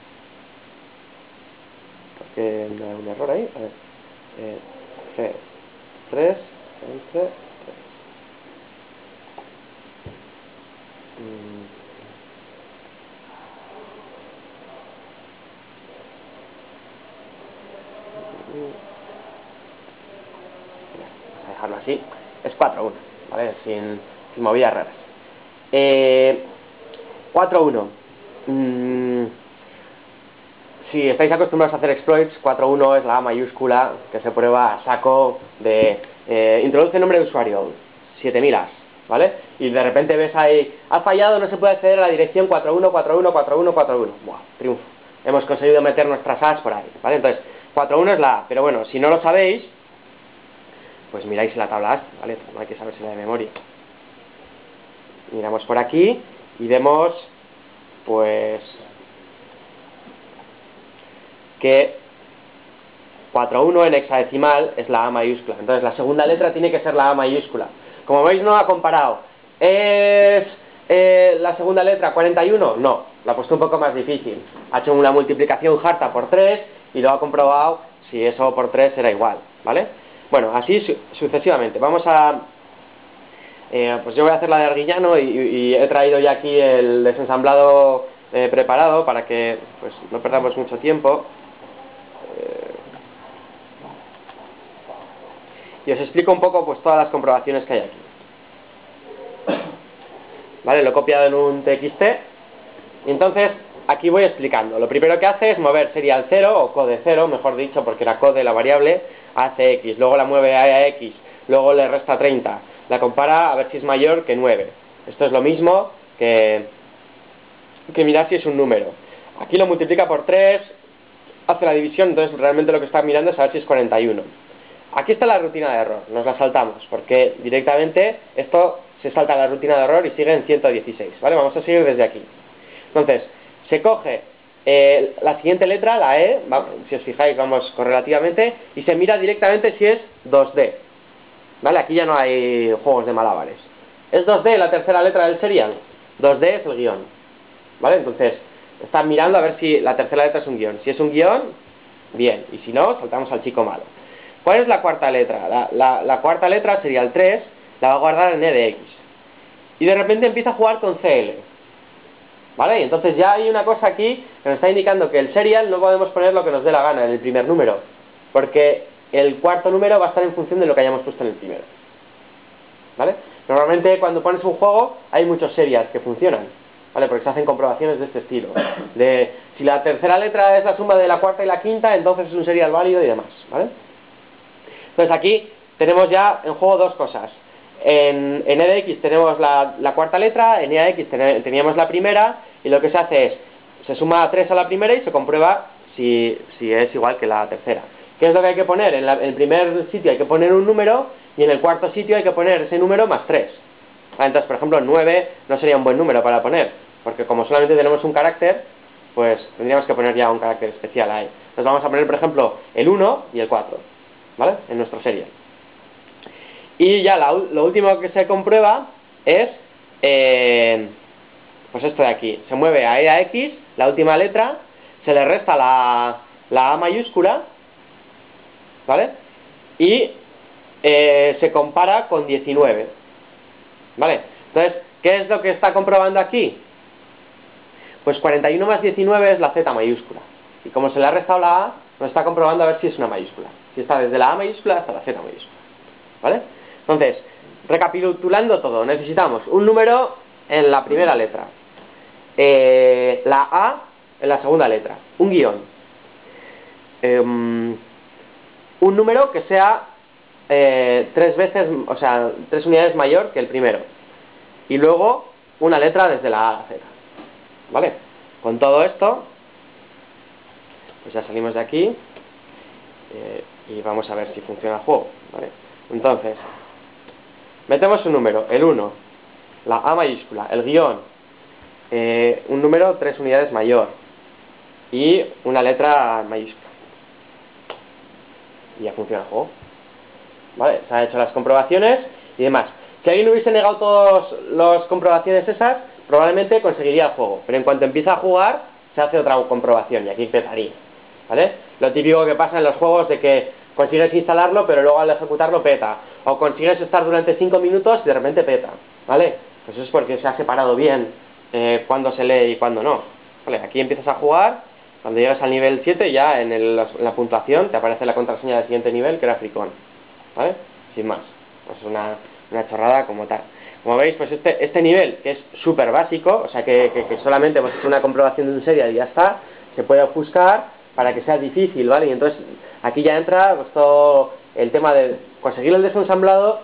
¿Por qué me da un error ahí? A ver. Eh, ce tres entre tres. Mm. Vamos a dejarlo así. Es cuatro uno, ¿vale? Sin, sin movidas raras. Eh, cuatro uno. Mm, si estáis acostumbrados a hacer exploits, cuatro uno es la A mayúscula que se prueba a saco de... Eh, introduce nombre de usuario, siete mil as, ¿vale? Y de repente ves ahí, ha fallado, no se puede acceder a la dirección cuatro uno cuatro uno cuatro uno cuatro uno. Buah, triunfo. Hemos conseguido meter nuestras as por ahí, ¿vale? Entonces, cuatro uno es la A, pero bueno, si no lo sabéis, pues miráis en la tabla ASCII, ¿vale? No hay que sabérsela de memoria. Miramos por aquí y vemos, pues, que cuatro uno en hexadecimal es la A mayúscula. Entonces la segunda letra tiene que ser la A mayúscula. Como veis no ha comparado. ¿Es eh, la segunda letra cuarenta y uno? No, la ha puesto un poco más difícil. Ha hecho una multiplicación harta por tres y lo ha comprobado si eso por tres era igual, ¿vale? Bueno, así su sucesivamente. Vamos a... Eh, pues yo voy a hacer la de Arguiñano y, y he traído ya aquí el desensamblado eh, preparado para que pues no perdamos mucho tiempo. Eh, y os explico un poco pues todas las comprobaciones que hay aquí. ¿Vale? Lo he copiado en un T X T. Y entonces aquí voy explicando. Lo primero que hace es mover serial cero o code cero, mejor dicho, porque la code, la variable, hace X, luego la mueve a X, luego le resta treinta, la compara a ver si es mayor que nueve. Esto es lo mismo que, que mirar si es un número. Aquí lo multiplica por tres, hace la división, entonces realmente lo que está mirando es a ver si es cuarenta y uno. Aquí está la rutina de error, nos la saltamos, porque directamente esto se salta la rutina de error y sigue en ciento dieciséis, ¿vale? Vamos a seguir desde aquí. Entonces, se coge eh, la siguiente letra, la E, va, si os fijáis vamos correlativamente, y se mira directamente si es dos D, ¿vale? Aquí ya no hay juegos de malabares. ¿Es dos D la tercera letra del serial? dos D es el guión, ¿vale? Entonces, están mirando a ver si la tercera letra es un guión. Si es un guión, bien, y si no, saltamos al chico malo. ¿Cuál es la cuarta letra? La, la, la cuarta letra sería el tres, la va a guardar en E de X. Y de repente empieza a jugar con C L. ¿Vale? Y entonces ya hay una cosa aquí que nos está indicando que el serial no podemos poner lo que nos dé la gana en el primer número, porque el cuarto número va a estar en función de lo que hayamos puesto en el primero. ¿Vale? Normalmente cuando pones un juego hay muchos serials que funcionan, ¿vale? Porque se hacen comprobaciones de este estilo. De si la tercera letra es la suma de la cuarta y la quinta, entonces es un serial válido y demás, ¿vale? Entonces aquí tenemos ya en juego dos cosas. En, en E de X tenemos la, la cuarta letra, en E de X ten, teníamos la primera, y lo que se hace es, se suma tres a la primera y se comprueba si, si es igual que la tercera. ¿Qué es lo que hay que poner? En, la, en el primer sitio hay que poner un número, y en el cuarto sitio hay que poner ese número más tres. Entonces, por ejemplo, nueve no sería un buen número para poner, porque como solamente tenemos un carácter, pues tendríamos que poner ya un carácter especial ahí. Entonces vamos a poner, por ejemplo, el uno y el cuatro, ¿vale? En nuestro serial. Y ya la, lo último que se comprueba es eh, pues esto de aquí. Se mueve a E a X, la última letra, se le resta la, la A mayúscula, ¿vale? Y eh, se compara con diecinueve, ¿vale? Entonces, ¿qué es lo que está comprobando aquí? Pues cuarenta y uno más diecinueve es la Z mayúscula. Y como se le ha restado la A, nos está comprobando a ver si es una mayúscula. Si está desde la A mayúscula hasta la Z mayúscula, ¿vale? Entonces, recapitulando todo, necesitamos un número en la primera letra, eh, la A en la segunda letra, un guión, eh, un número que sea eh, tres veces, o sea, tres unidades mayor que el primero, y luego una letra desde la A a la Z, ¿vale? Con todo esto, pues ya salimos de aquí eh, y vamos a ver si funciona el juego, ¿vale? Entonces, metemos un número, el uno, la A mayúscula, el guión, eh, un número tres unidades mayor y una letra mayúscula. Y ya funciona el juego, ¿vale? Se han hecho las comprobaciones y demás. Si alguien hubiese negado todas las comprobaciones esas, probablemente conseguiría el juego. Pero en cuanto empieza a jugar, se hace otra comprobación y aquí petaría, ¿vale? Lo típico que pasa en los juegos de que consigues instalarlo, pero luego al ejecutarlo peta. O consigues estar durante cinco minutos y de repente peta, ¿vale? Pues eso es porque se ha separado bien eh, cuándo se lee y cuándo no, ¿vale? Aquí empiezas a jugar, cuando llegas al nivel siete ya en, el, en la puntuación te aparece la contraseña del siguiente nivel, que era fricón, ¿vale? Sin más, pues es una, una chorrada como tal. Como veis, pues este, este nivel, que es súper básico, o sea que, que, que solamente hemos hecho una comprobación de un serial y ya está, se puede ofuscar para que sea difícil, ¿vale? Y entonces aquí ya entra pues todo el tema de conseguir el desensamblado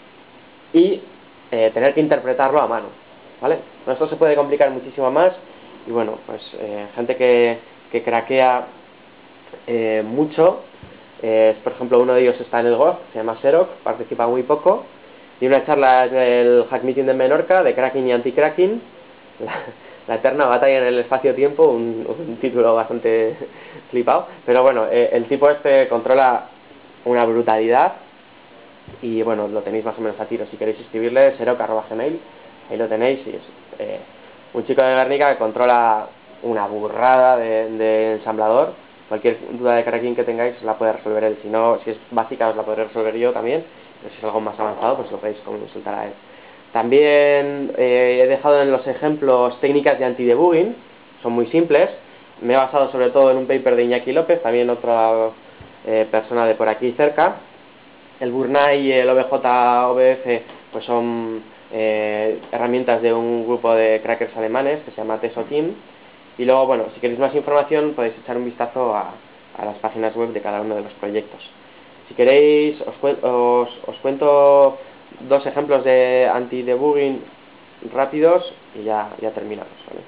y eh, tener que interpretarlo a mano, ¿vale? Esto se puede complicar muchísimo más y bueno, pues eh, gente que, que craquea eh, mucho, eh, por ejemplo uno de ellos está en el G O F, se llama Serok, participa muy poco, y una charla en el Hack Meeting de Menorca de cracking y anti-cracking, la, la eterna batalla en el espacio-tiempo, un, un título bastante flipado, pero bueno, eh, el tipo este controla una brutalidad y bueno, lo tenéis más o menos a tiro. Si queréis escribirle, seroc arroba gmail, ahí lo tenéis, y es eh, un chico de Guernica que controla una burrada de, de ensamblador. Cualquier duda de cracking que tengáis la puede resolver él. Si no, si es básica os la podré resolver yo también, pero si es algo más avanzado pues lo podéis consultar a él. También eh, he dejado en los ejemplos técnicas de anti-debugging, son muy simples. Me he basado sobre todo en un paper de Iñaki López, también otra eh, persona de por aquí cerca. El Burnay y el O B J O B F pues son eh, herramientas de un grupo de crackers alemanes que se llama Tesoteam. Y luego, bueno, si queréis más información podéis echar un vistazo a, a las páginas web de cada uno de los proyectos. Si queréis, os, os, os cuento dos ejemplos de anti-debugging rápidos y ya, ya terminamos, ¿vale?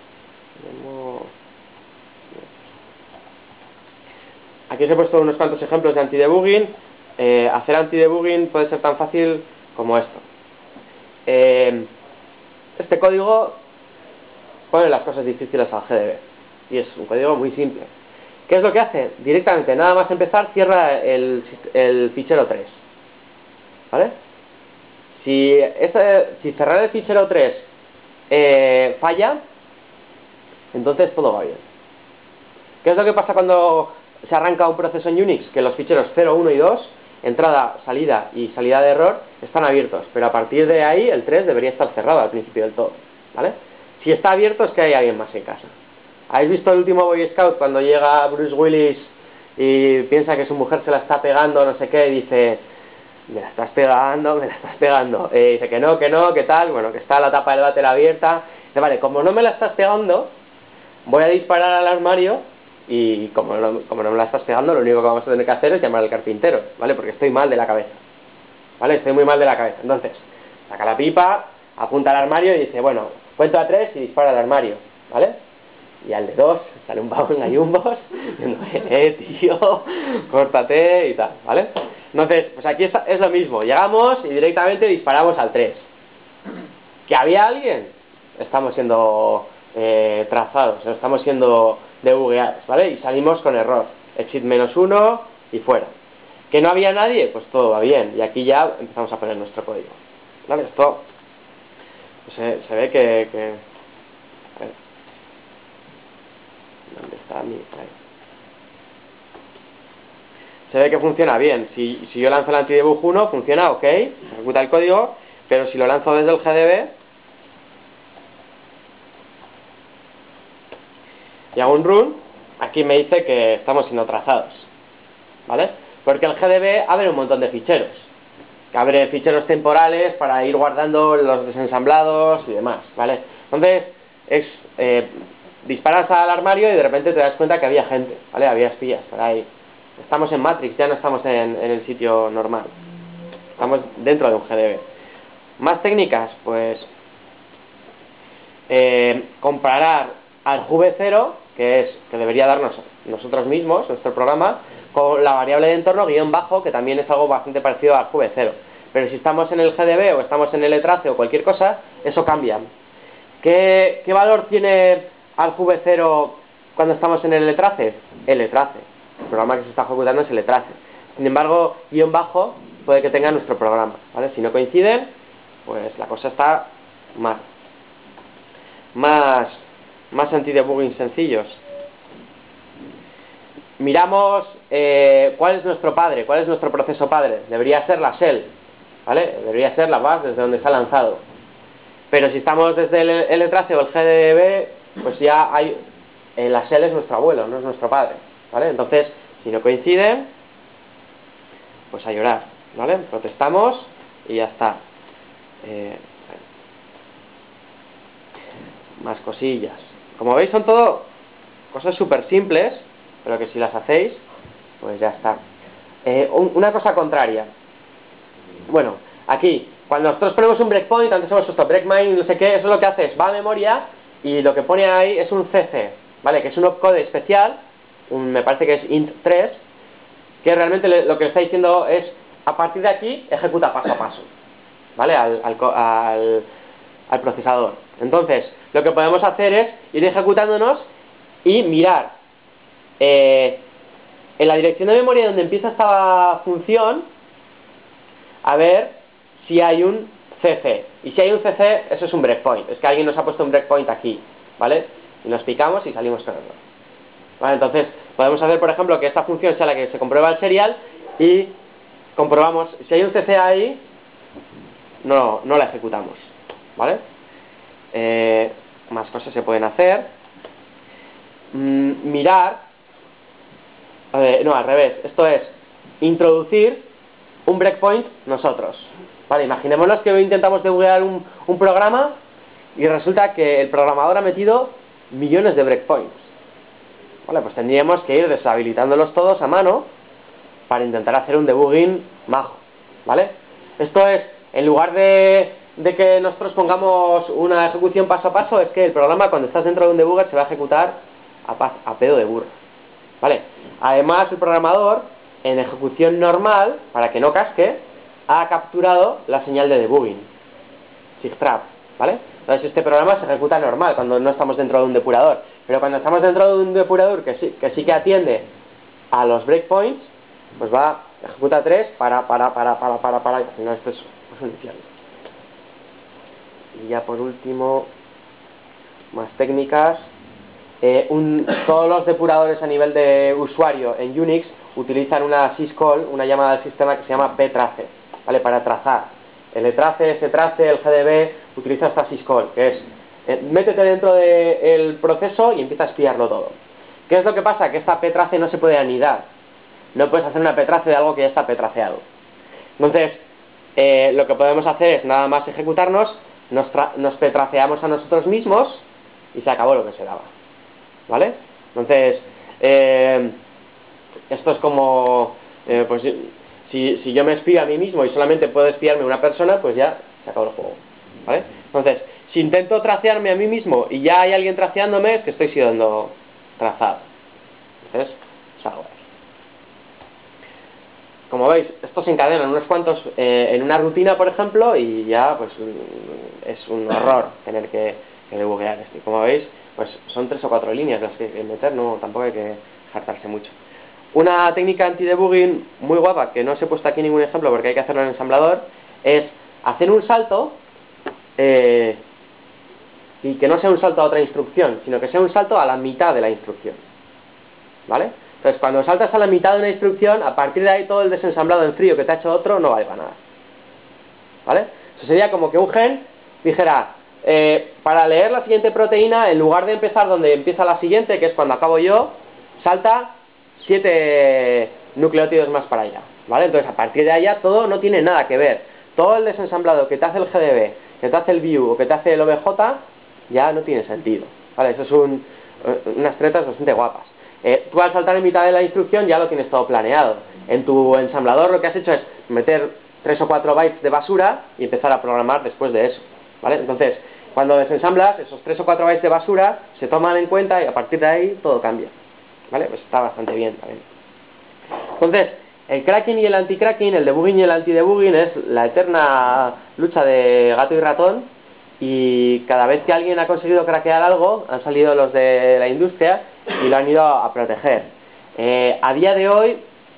Aquí os he puesto unos cuantos ejemplos de anti-debugging. Eh, hacer anti-debugging puede ser tan fácil como esto. Eh, este código pone las cosas difíciles al G D B. Y es un código muy simple. ¿Qué es lo que hace? Directamente, nada más empezar, cierra el, el fichero tres. ¿Vale? Si, este, si cerrar el fichero tres eh, falla, entonces todo va bien. ¿Qué es lo que pasa cuando se arranca un proceso en Unix? Que los ficheros cero, uno y dos, entrada, salida y salida de error, están abiertos, pero a partir de ahí el tres debería estar cerrado al principio del todo, ¿vale? Si está abierto es que hay alguien más en casa. ¿Habéis visto el último Boy Scout cuando llega Bruce Willis y piensa que su mujer se la está pegando, no sé qué, y dice, me la estás pegando, me la estás pegando, eh, dice que no, que no, que tal, bueno, que está la tapa del váter abierta, dice, vale, como no me la estás pegando, voy a disparar al armario y como no, como no me la estás pegando, lo único que vamos a tener que hacer es llamar al carpintero, ¿vale? Porque estoy mal de la cabeza, ¿vale? Estoy muy mal de la cabeza. Entonces, saca la pipa, apunta al armario y dice, bueno, cuento a tres y dispara al armario, ¿vale? Y al de dos sale un pavo en gallumbos diciendo, eh, tío, córtate y tal, ¿vale? Entonces, pues aquí está, es lo mismo, llegamos y directamente disparamos al tres. ¿Que había alguien? Estamos siendo eh, trazados, estamos siendo debugueados, ¿vale? Y salimos con error, exit menos uno y fuera. ¿Que no había nadie? Pues todo va bien, y aquí ya empezamos a poner nuestro código, ¿vale? Esto pues, se, se ve que... que a ver. ¿Dónde está mi...? Ahí. Se ve que funciona bien. Si, si yo lanzo el antidebug uno, funciona, ok, se ejecuta el código, pero si lo lanzo desde el G D B y hago un run, aquí me dice que estamos siendo trazados, ¿vale? Porque el G D B abre un montón de ficheros, que abre ficheros temporales para ir guardando los desensamblados y demás, ¿vale? Entonces, es... Eh, disparas al armario y de repente te das cuenta que había gente, ¿vale? Había espías por ahí. Estamos en Matrix, ya no estamos en, en el sitio normal. Estamos dentro de un G D B. Más técnicas, pues... Eh, comparar al Q V cero, que es que debería darnos nosotros mismos, nuestro programa, con la variable de entorno guión bajo, que también es algo bastante parecido al Q V cero. Pero si estamos en el G D B o estamos en el letrace o cualquier cosa, eso cambia. ¿Qué, qué valor tiene al Q V cero cuando estamos en el letrace? El letrace. El programa que se está ejecutando es el letrace. Sin embargo, guión bajo puede que tenga nuestro programa, ¿vale? Si no coinciden, pues la cosa está mal. Más, más anti-debugging sencillos. Miramos eh, cuál es nuestro padre, cuál es nuestro proceso padre. Debería ser la shell, ¿vale? Debería ser la base desde donde se ha lanzado. Pero si estamos desde el, el letrace o el G D B, pues ya hay... Eh, la shell es nuestro abuelo, no es nuestro padre, ¿vale? Entonces, si no coinciden, pues a llorar, ¿vale? Protestamos y ya está. Eh, más cosillas. Como veis, son todo cosas súper simples, pero que si las hacéis, pues ya está. Eh, un, una cosa contraria. Bueno, aquí, cuando nosotros ponemos un breakpoint, antes hemos puesto breakpoint, no sé qué, eso lo que hace es, va a memoria, y lo que pone ahí es un C C, ¿vale? Que es un opcode especial, un, me parece que es int tres, que realmente le, lo que le está diciendo es, a partir de aquí, ejecuta paso a paso, ¿vale? Al, al, al, al procesador. Entonces, lo que podemos hacer es ir ejecutándonos y mirar eh, en la dirección de memoria donde empieza esta función, a ver si hay un C C. Y si hay un C C, eso es un breakpoint. Es que alguien nos ha puesto un breakpoint aquí, ¿vale? Y nos picamos y salimos con error. ¿Vale? Entonces, podemos hacer, por ejemplo, que esta función sea la que se comprueba el serial y comprobamos, si hay un C C ahí, no, no la ejecutamos, ¿vale? Eh, más cosas se pueden hacer. Mm, mirar, eh, no, al revés, esto es introducir un breakpoint nosotros. Vale, imaginémonos que hoy intentamos debuguear un, un programa y resulta que el programador ha metido millones de breakpoints. Vale, pues tendríamos que ir deshabilitándolos todos a mano para intentar hacer un debugging majo, ¿vale? Esto es, en lugar de, de que nosotros pongamos una ejecución paso a paso, es que el programa, cuando estás dentro de un debugger, se va a ejecutar a, pas, a pedo de burro, ¿vale? Además, el programador, en ejecución normal, para que no casque, ha capturado la señal de debugging, SIGTRAP, ¿vale? Entonces este programa se ejecuta normal cuando no estamos dentro de un depurador, pero cuando estamos dentro de un depurador que sí que, sí que atiende a los breakpoints, pues va, ejecuta tres, para, para, para, para, para, para, y al final esto es, es un infierno. Y ya por último, más técnicas. Eh, un, todos los depuradores a nivel de usuario en Unix utilizan una syscall, una llamada del sistema que se llama ptrace, ¿vale? Para trazar. El etrace, ftrace, el gdb utiliza esta syscall, que es eh, métete dentro del proceso y empieza a espiarlo todo. ¿Qué es lo que pasa? Que esta ptrace no se puede anidar. No puedes hacer una ptrace de algo que ya está petraceado. Entonces, eh, lo que podemos hacer es nada más ejecutarnos, nos, nos petraceamos a nosotros mismos y se acabó lo que se daba. ¿Vale? Entonces, eh, esto es como, eh, pues, si, si yo me espío a mí mismo y solamente puedo espiarme una persona, pues ya se acabó el juego, ¿vale? Entonces, si intento tracearme a mí mismo y ya hay alguien traceándome, es que estoy siendo trazado. Entonces, salgo de aquí. Como veis, esto se encadenan unos cuantos eh, en una rutina, por ejemplo, y ya, pues, es un horror tener que, que debuguear esto. Y como veis, pues son tres o cuatro líneas las que hay que meter, no, tampoco hay que hartarse mucho. Una técnica anti-debugging muy guapa, que no os he puesto aquí ningún ejemplo porque hay que hacerlo en el ensamblador, es hacer un salto eh, y que no sea un salto a otra instrucción, sino que sea un salto a la mitad de la instrucción, ¿vale? Entonces, cuando saltas a la mitad de una instrucción, a partir de ahí todo el desensamblado en frío que te ha hecho otro no vale para nada, ¿vale? Eso sería como que un gen dijera, eh, para leer la siguiente proteína, en lugar de empezar donde empieza la siguiente, que es cuando acabo yo, salta siete nucleótidos más para allá, ¿vale? Entonces, a partir de allá, todo no tiene nada que ver. Todo el desensamblado que te hace el gdb, que te hace el view o que te hace el obj, ya no tiene sentido, ¿vale? Eso es un, unas tretas bastante guapas. Eh, tú al saltar en mitad de la instrucción ya lo tienes todo planeado. En tu ensamblador lo que has hecho es meter tres o cuatro bytes de basura y empezar a programar después de eso, ¿vale? Entonces, cuando desensamblas, esos tres o cuatro bytes de basura se toman en cuenta y a partir de ahí todo cambia, ¿vale? Pues está bastante bien también. Entonces, el cracking y el anti-cracking, el debugging y el anti-debugging es la eterna lucha de gato y ratón, y cada vez que alguien ha conseguido craquear algo, han salido los de la industria y lo han ido a proteger. Eh, a día de hoy,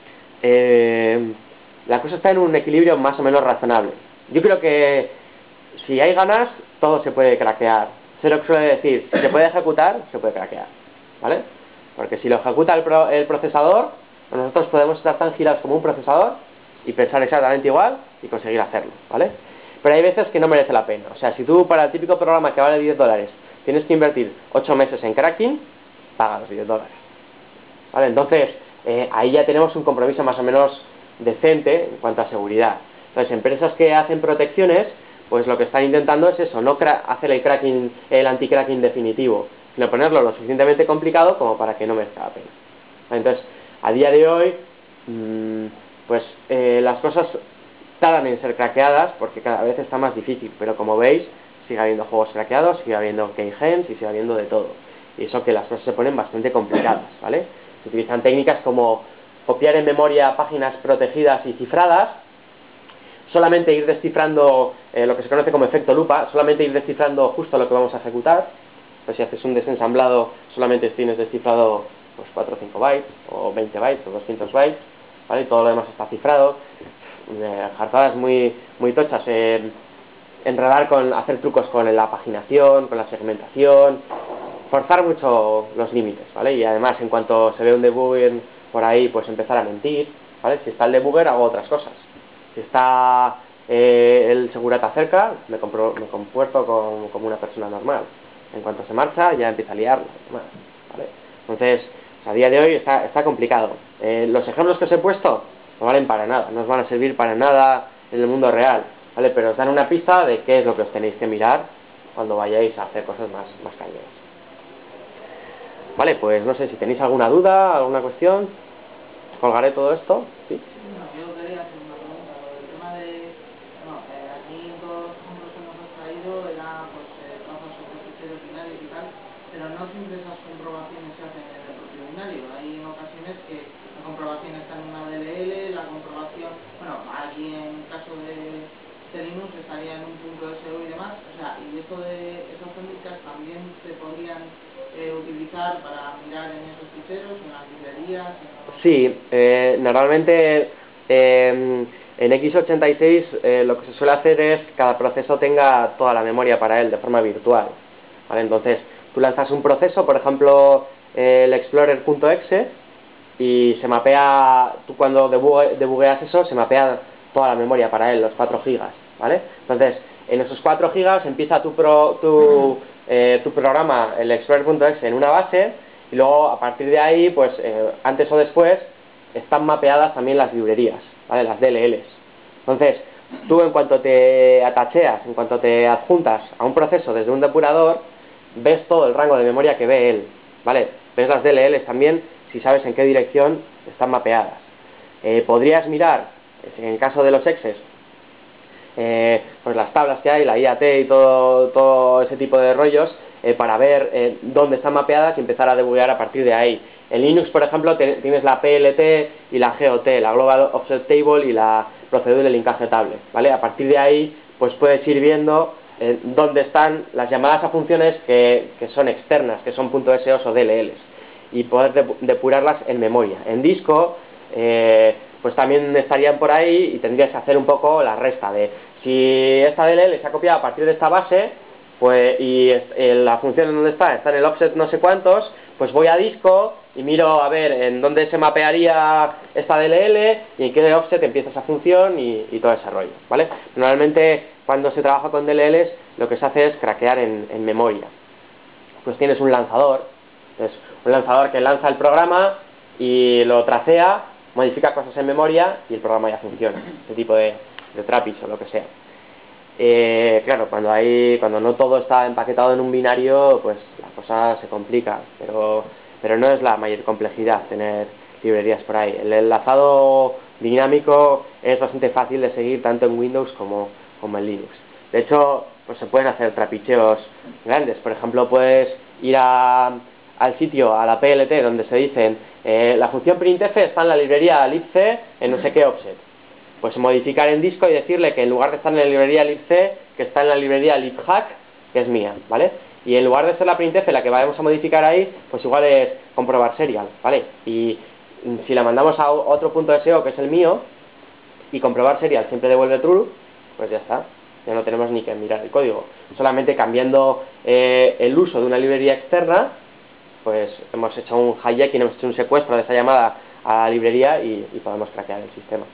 eh, la cosa está en un equilibrio más o menos razonable. Yo creo que si hay ganas, todo se puede craquear. Sé lo que suele decir, si se puede ejecutar, se puede craquear, ¿vale? Porque si lo ejecuta el, pro, el procesador, nosotros podemos estar tan girados como un procesador y pensar exactamente igual y conseguir hacerlo, ¿vale? Pero hay veces que no merece la pena. O sea, si tú para el típico programa que vale diez dólares tienes que invertir ocho meses en cracking, paga los diez dólares, ¿vale? Entonces, eh, ahí ya tenemos un compromiso más o menos decente en cuanto a seguridad. Entonces, empresas que hacen protecciones, pues lo que están intentando es eso, no hacer el cracking, el anti-cracking definitivo, sino ponerlo lo suficientemente complicado como para que no merezca la pena. Entonces, a día de hoy, mmm, pues eh, las cosas tardan en ser craqueadas porque cada vez está más difícil, pero como veis, sigue habiendo juegos craqueados, sigue habiendo keygens y sigue habiendo de todo. Y eso que las cosas se ponen bastante complicadas, ¿vale? Se utilizan técnicas como copiar en memoria páginas protegidas y cifradas, solamente ir descifrando eh, lo que se conoce como efecto lupa, solamente ir descifrando justo lo que vamos a ejecutar. Pues si haces un desensamblado, solamente tienes descifrado pues cuatro o cinco bytes, o veinte bytes, o doscientos bytes, ¿vale? Y todo lo demás está cifrado. eh, jartadas muy, muy tochas, eh, enredar con, hacer trucos con la paginación, con la segmentación, forzar mucho los límites, ¿vale? Y además, en cuanto se ve un debugger por ahí, pues empezar a mentir, ¿vale? Si está el debugger, hago otras cosas. Si está eh, el segurata cerca, me, compro, me comporto como, como una persona normal. En cuanto se marcha, ya empieza a liarla, ¿vale? Entonces, a día de hoy está, está complicado. Eh, los ejemplos que os he puesto no valen para nada, no os van a servir para nada en el mundo real, ¿vale? Pero os dan una pista de qué es lo que os tenéis que mirar cuando vayáis a hacer cosas más, más cañeras. Vale, pues no sé si tenéis alguna duda, alguna cuestión. Colgaré todo esto. ¿Sí? No, yo quería hacer una pregunta. Lo del tema de. Bueno, eh, aquí todos los ejemplos que nos has traído era pues eh, trazas sobre ficheros binarios y tal, pero no siempre esas comprobaciones se hacen en el propio binario. Hay en ocasiones que la comprobación está en una D L L, la comprobación, bueno, aquí en caso de, de Linux estaría en un punto S O y demás. O sea, y eso de esas técnicas también se podrían eh, utilizar para mirar en esos ficheros, en las librerías, en los... Sí, eh, normalmente eh, en equis ochenta y seis eh, lo que se suele hacer es que cada proceso tenga toda la memoria para él de forma virtual, ¿vale? Entonces tú lanzas un proceso, por ejemplo eh, el explorer.exe, y se mapea, tú cuando debugue, debugueas eso, se mapea toda la memoria para él, los cuatro gigas, ¿vale? Entonces en esos cuatro gigas empieza tu, pro, tu, eh, tu programa, el explorer.exe, en una base, y luego a partir de ahí, pues eh, antes o después están mapeadas también las librerías, ¿vale? Las D L Ls. Entonces tú, en cuanto te atacheas, en cuanto te adjuntas a un proceso desde un depurador, ves todo el rango de memoria que ve él, ¿vale? Ves las D L Ls también, si sabes en qué dirección están mapeadas. Eh, podrías mirar, en el caso de los exes, eh, pues las tablas que hay, la I A T y todo, todo ese tipo de rollos, eh, para ver eh, dónde están mapeadas y empezar a debuguear a partir de ahí. En Linux, por ejemplo, te, tienes la P L T y la G O T, la Global Offset Table y la procedura de linkaje table, ¿vale? A partir de ahí, pues puedes ir viendo eh, dónde están las llamadas a funciones que, que son externas, que son .sos o D L Ls, y poder de, depurarlas en memoria. En disco, eh, pues también estarían por ahí y tendrías que hacer un poco la resta de si esta D L L se ha copiado a partir de esta base, pues, y la función en donde está está en el offset no sé cuántos, pues voy a disco y miro a ver en dónde se mapearía esta D L L y en qué offset empieza esa función y, y todo ese rollo, ¿vale? Normalmente cuando se trabaja con D L Ls lo que se hace es craquear en, en memoria. Pues tienes un lanzador, entonces un lanzador que lanza el programa y lo tracea, modifica cosas en memoria y el programa ya funciona. Este tipo de, de trappings o lo que sea. Eh, claro, cuando hay, cuando no todo está empaquetado en un binario, pues la cosa se complica, pero, pero no es la mayor complejidad tener librerías por ahí. El enlazado dinámico es bastante fácil de seguir tanto en Windows como, como en Linux. De hecho, pues se pueden hacer trapicheos grandes. Por ejemplo, puedes ir a, al sitio, a la P L T, donde se dicen eh, la función printf está en la librería libc en no sé qué offset. Pues modificar en disco y decirle que en lugar de estar en la librería libc, que está en la librería libhack, que es mía, ¿vale? Y en lugar de ser la printf la que vayamos a modificar ahí, pues igual es comprobar serial, ¿vale? Y si la mandamos a otro punto S O que es el mío, y comprobar serial siempre devuelve true, pues ya está. Ya no tenemos ni que mirar el código. Solamente cambiando eh, el uso de una librería externa, pues hemos hecho un hijacking, hemos hecho un secuestro de esa llamada a la librería y, y podemos craquear el sistema.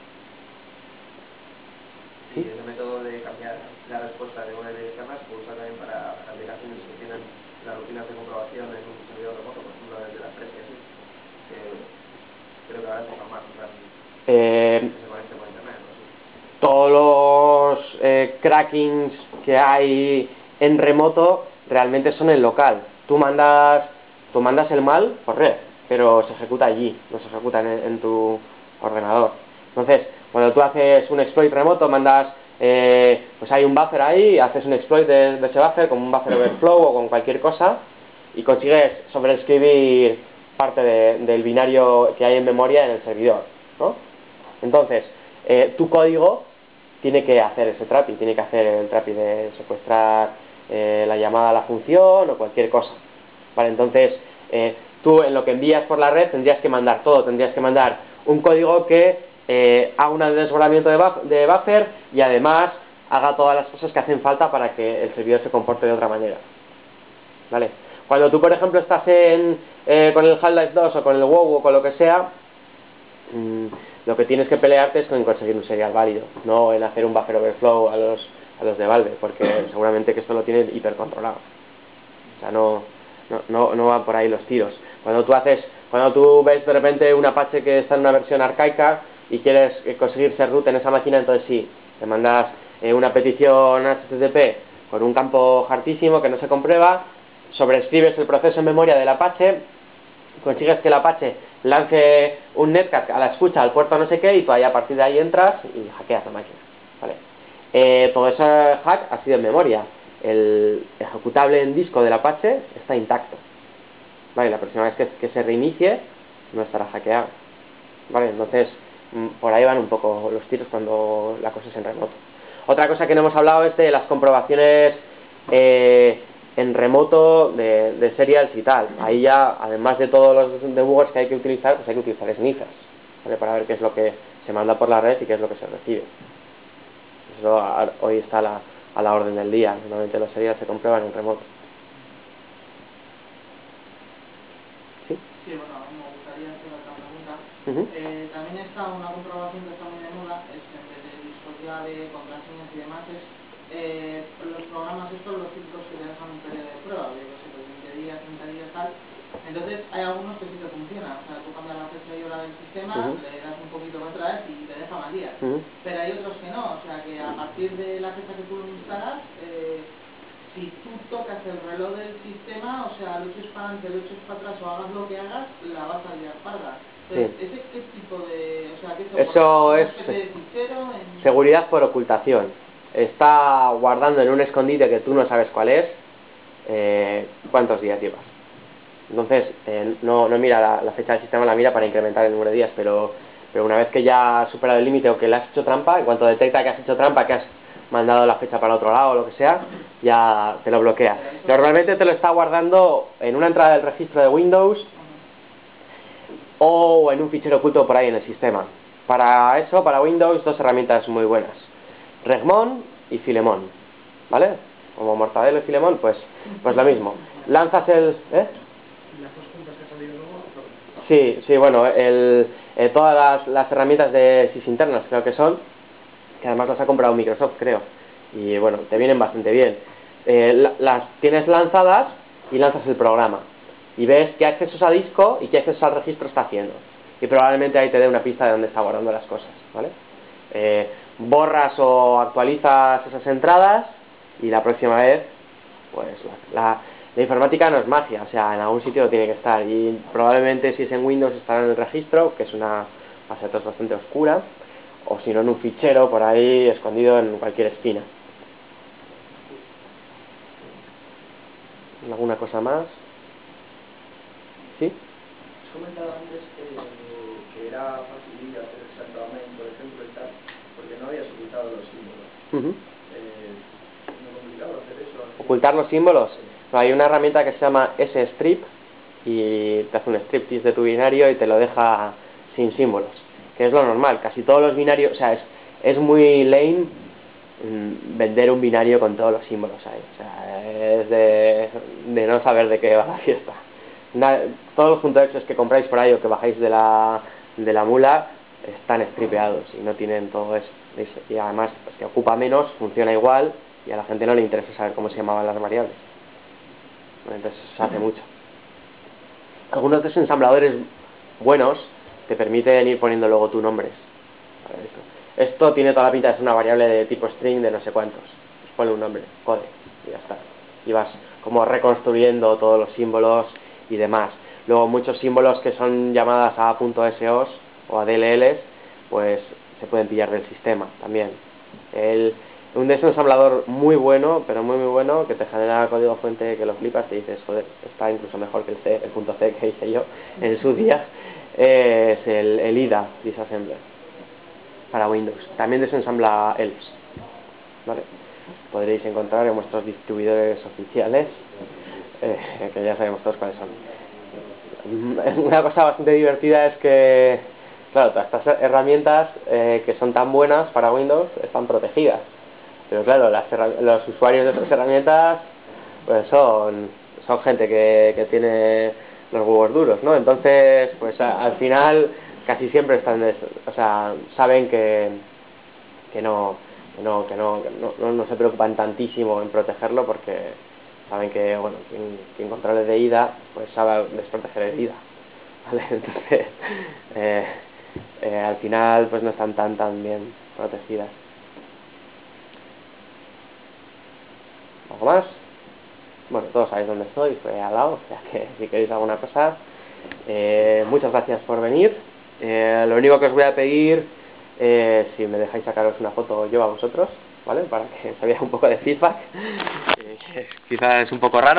Y ese método de cambiar la respuesta de una librería externa se puede usar también para aplicaciones que tienen las rutinas de comprobación en un servidor remoto, por ejemplo desde la empresa y así, que creo que ahora se usan más, en plan, Eh, que se conecte por internet, ¿no? Sí. todos los eh, crackings que hay en remoto realmente son en local. Tú mandas, tú mandas el mal por red, pero se ejecuta allí, no se ejecuta en, en tu ordenador. Entonces, cuando tú haces un exploit remoto, mandas, eh, pues hay un buffer ahí, haces un exploit de, de ese buffer, con un buffer overflow o con cualquier cosa, y consigues sobreescribir parte de, del binario que hay en memoria en el servidor, ¿no? Entonces, eh, tu código tiene que hacer ese trapping, tiene que hacer el trapping de secuestrar eh, la llamada a la función o cualquier cosa. Vale, entonces eh, tú en lo que envías por la red tendrías que mandar todo, tendrías que mandar un código que eh, haga un desbordamiento de, buff de buffer y además haga todas las cosas que hacen falta para que el servidor se comporte de otra manera. ¿Vale? Cuando tú, por ejemplo, estás en, eh, con el Half-Life dos o con el WoW o con lo que sea, mmm, lo que tienes que pelearte es con conseguir un serial válido, no en hacer un buffer overflow a los, a los de Valve, porque seguramente que esto lo tienen hipercontrolado. O sea, no, no, no, no van por ahí los tiros. Cuando tú haces, cuando tú ves de repente un Apache que está en una versión arcaica y quieres conseguir ser root en esa máquina, entonces sí, te mandas eh, una petición H T T P con un campo hartísimo que no se comprueba, sobreescribes el proceso en memoria del Apache, consigues que el Apache lance un netcat a la escucha al puerto no sé qué y tú ahí a partir de ahí entras y hackeas la máquina. ¿Vale? Eh, todo ese hack ha sido en memoria. El ejecutable en disco del Apache está intacto. Vale, la próxima vez que, que se reinicie no estará hackeado. Vale, entonces por ahí van un poco los tiros cuando la cosa es en remoto. Otra cosa que no hemos hablado es de las comprobaciones eh, en remoto de, de serials y tal. Ahí ya, además de todos los debuggers que hay que utilizar, pues hay que utilizar sniffers, ¿vale? Para ver qué es lo que se manda por la red y qué es lo que se recibe. Eso hoy está a la, a la orden del día. Normalmente los serials se comprueban en remoto. ¿Sí? Sí, bueno, me gustaría hacer otra pregunta. Uh-huh. eh, también está una comprobación que está muy de moda, es en vez de discos llave, contraseñas y demás, es eh, los programas estos, los típicos que te dejan un periodo de prueba, yo que sé, pues veinte días, treinta días, tal. Entonces hay algunos que sí que funcionan, o sea, tú cambias la fecha y hora del sistema, uh-huh, le das un poquito para atrás y te deja más días. Uh-huh. Pero hay otros que no, o sea, que a partir de la fecha que tú lo instalas, eh, si tú tocas el reloj del sistema, o sea, lo eches para adelante, lo eches para atrás o hagas lo que hagas, la vas a liar parda. Entonces, sí. ¿Ese qué tipo de...? O sea, ¿qué soporta? Eso ¿Una es especie de fichero? En... seguridad por ocultación. Está guardando en un escondite que tú no sabes cuál es, eh, cuántos días llevas. Entonces, eh, no, no mira la, la fecha del sistema, la mira para incrementar el número de días, pero, pero una vez que ya has superado el límite o que le has hecho trampa, en cuanto detecta que has hecho trampa, que has mandado la fecha para otro lado o lo que sea, ya te lo bloquea. Normalmente te lo está guardando en una entrada del registro de Windows o en un fichero oculto por ahí en el sistema. Para eso, para Windows, dos herramientas muy buenas: Regmon y Filemon, ¿vale? Como Mortadelo y Filemón, pues, pues lo mismo. Lanzas el... ¿eh? ¿Las dos juntas que ha salido luego? Sí, sí, bueno, el, eh, todas las, las herramientas de sysinternas creo que son, que además las ha comprado Microsoft, creo, y bueno, te vienen bastante bien. Eh, la, las tienes lanzadas y lanzas el programa y ves qué accesos a disco y qué accesos al registro está haciendo, y probablemente ahí te dé una pista de dónde está guardando las cosas, ¿vale? Eh, borras o actualizas esas entradas y la próxima vez, pues la, la La informática no es magia, o sea, en algún sitio tiene que estar, y probablemente si es en Windows estará en el registro, que es una base de datos bastante oscura, o si no en un fichero por ahí escondido en cualquier esquina. ¿Alguna cosa más? ¿Sí? Has comentado antes eh, que era facilidad hacer exactamente, por ejemplo, y tal, porque no habías ocultado los símbolos. Uh-huh. eh, ¿Es muy complicado hacer eso? ¿Ocultar los símbolos? No, hay una herramienta que se llama S-Strip y te hace un striptease de tu binario y te lo deja sin símbolos, que es lo normal. Casi todos los binarios, o sea, es, es muy lame mmm, vender un binario con todos los símbolos ahí. O sea, es de, de no saber de qué va la fiesta. Una, todos los punto exes que compráis por ahí o que bajáis de la, de la mula están stripeados y no tienen todo eso. Y además es que ocupa menos, funciona igual y a la gente no le interesa saber cómo se llamaban las variables. Entonces eso se hace mucho. Algunos de esos ensambladores buenos te permiten ir poniendo luego tus nombres. Vale, esto. esto tiene toda la pinta de ser una variable de tipo string de no sé cuántos. Pues ponle un nombre, code, y ya está. Y vas como reconstruyendo todos los símbolos y demás. Luego muchos símbolos que son llamadas a .sos o a D L Ls, pues se pueden pillar del sistema también. El, un desensamblador muy bueno, pero muy muy bueno, que te genera código fuente que lo flipas, que dices, joder, está incluso mejor que el C, el punto C que hice yo en su día, es el, el I D A Disassembler para Windows. También desensambla Elves, ¿vale? Podréis encontrar en vuestros distribuidores oficiales, eh, que ya sabemos todos cuáles son. Una cosa bastante divertida es que claro, todas estas herramientas eh, que son tan buenas para Windows están protegidas. Pero claro, las los usuarios de esas herramientas pues son, son gente que, que tiene los huevos duros, ¿no? Entonces, pues a, al final casi siempre están, o sea, saben que, que, no, que, no, que, no, que no, no, no se preocupan tantísimo en protegerlo porque saben que, bueno, quien, quien controle de I D A, pues sabe desproteger el I D A, ¿vale? Entonces, eh, eh, al final, pues no están tan, tan bien protegidas. ¿Algo más? Bueno, todos sabéis dónde estoy, estoy al lado, o sea que si queréis alguna cosa, eh, muchas gracias por venir. Eh, lo único que os voy a pedir, eh, si me dejáis sacaros una foto yo a vosotros, ¿vale? Para que se vea un poco de feedback. Eh, quizás es un poco raro.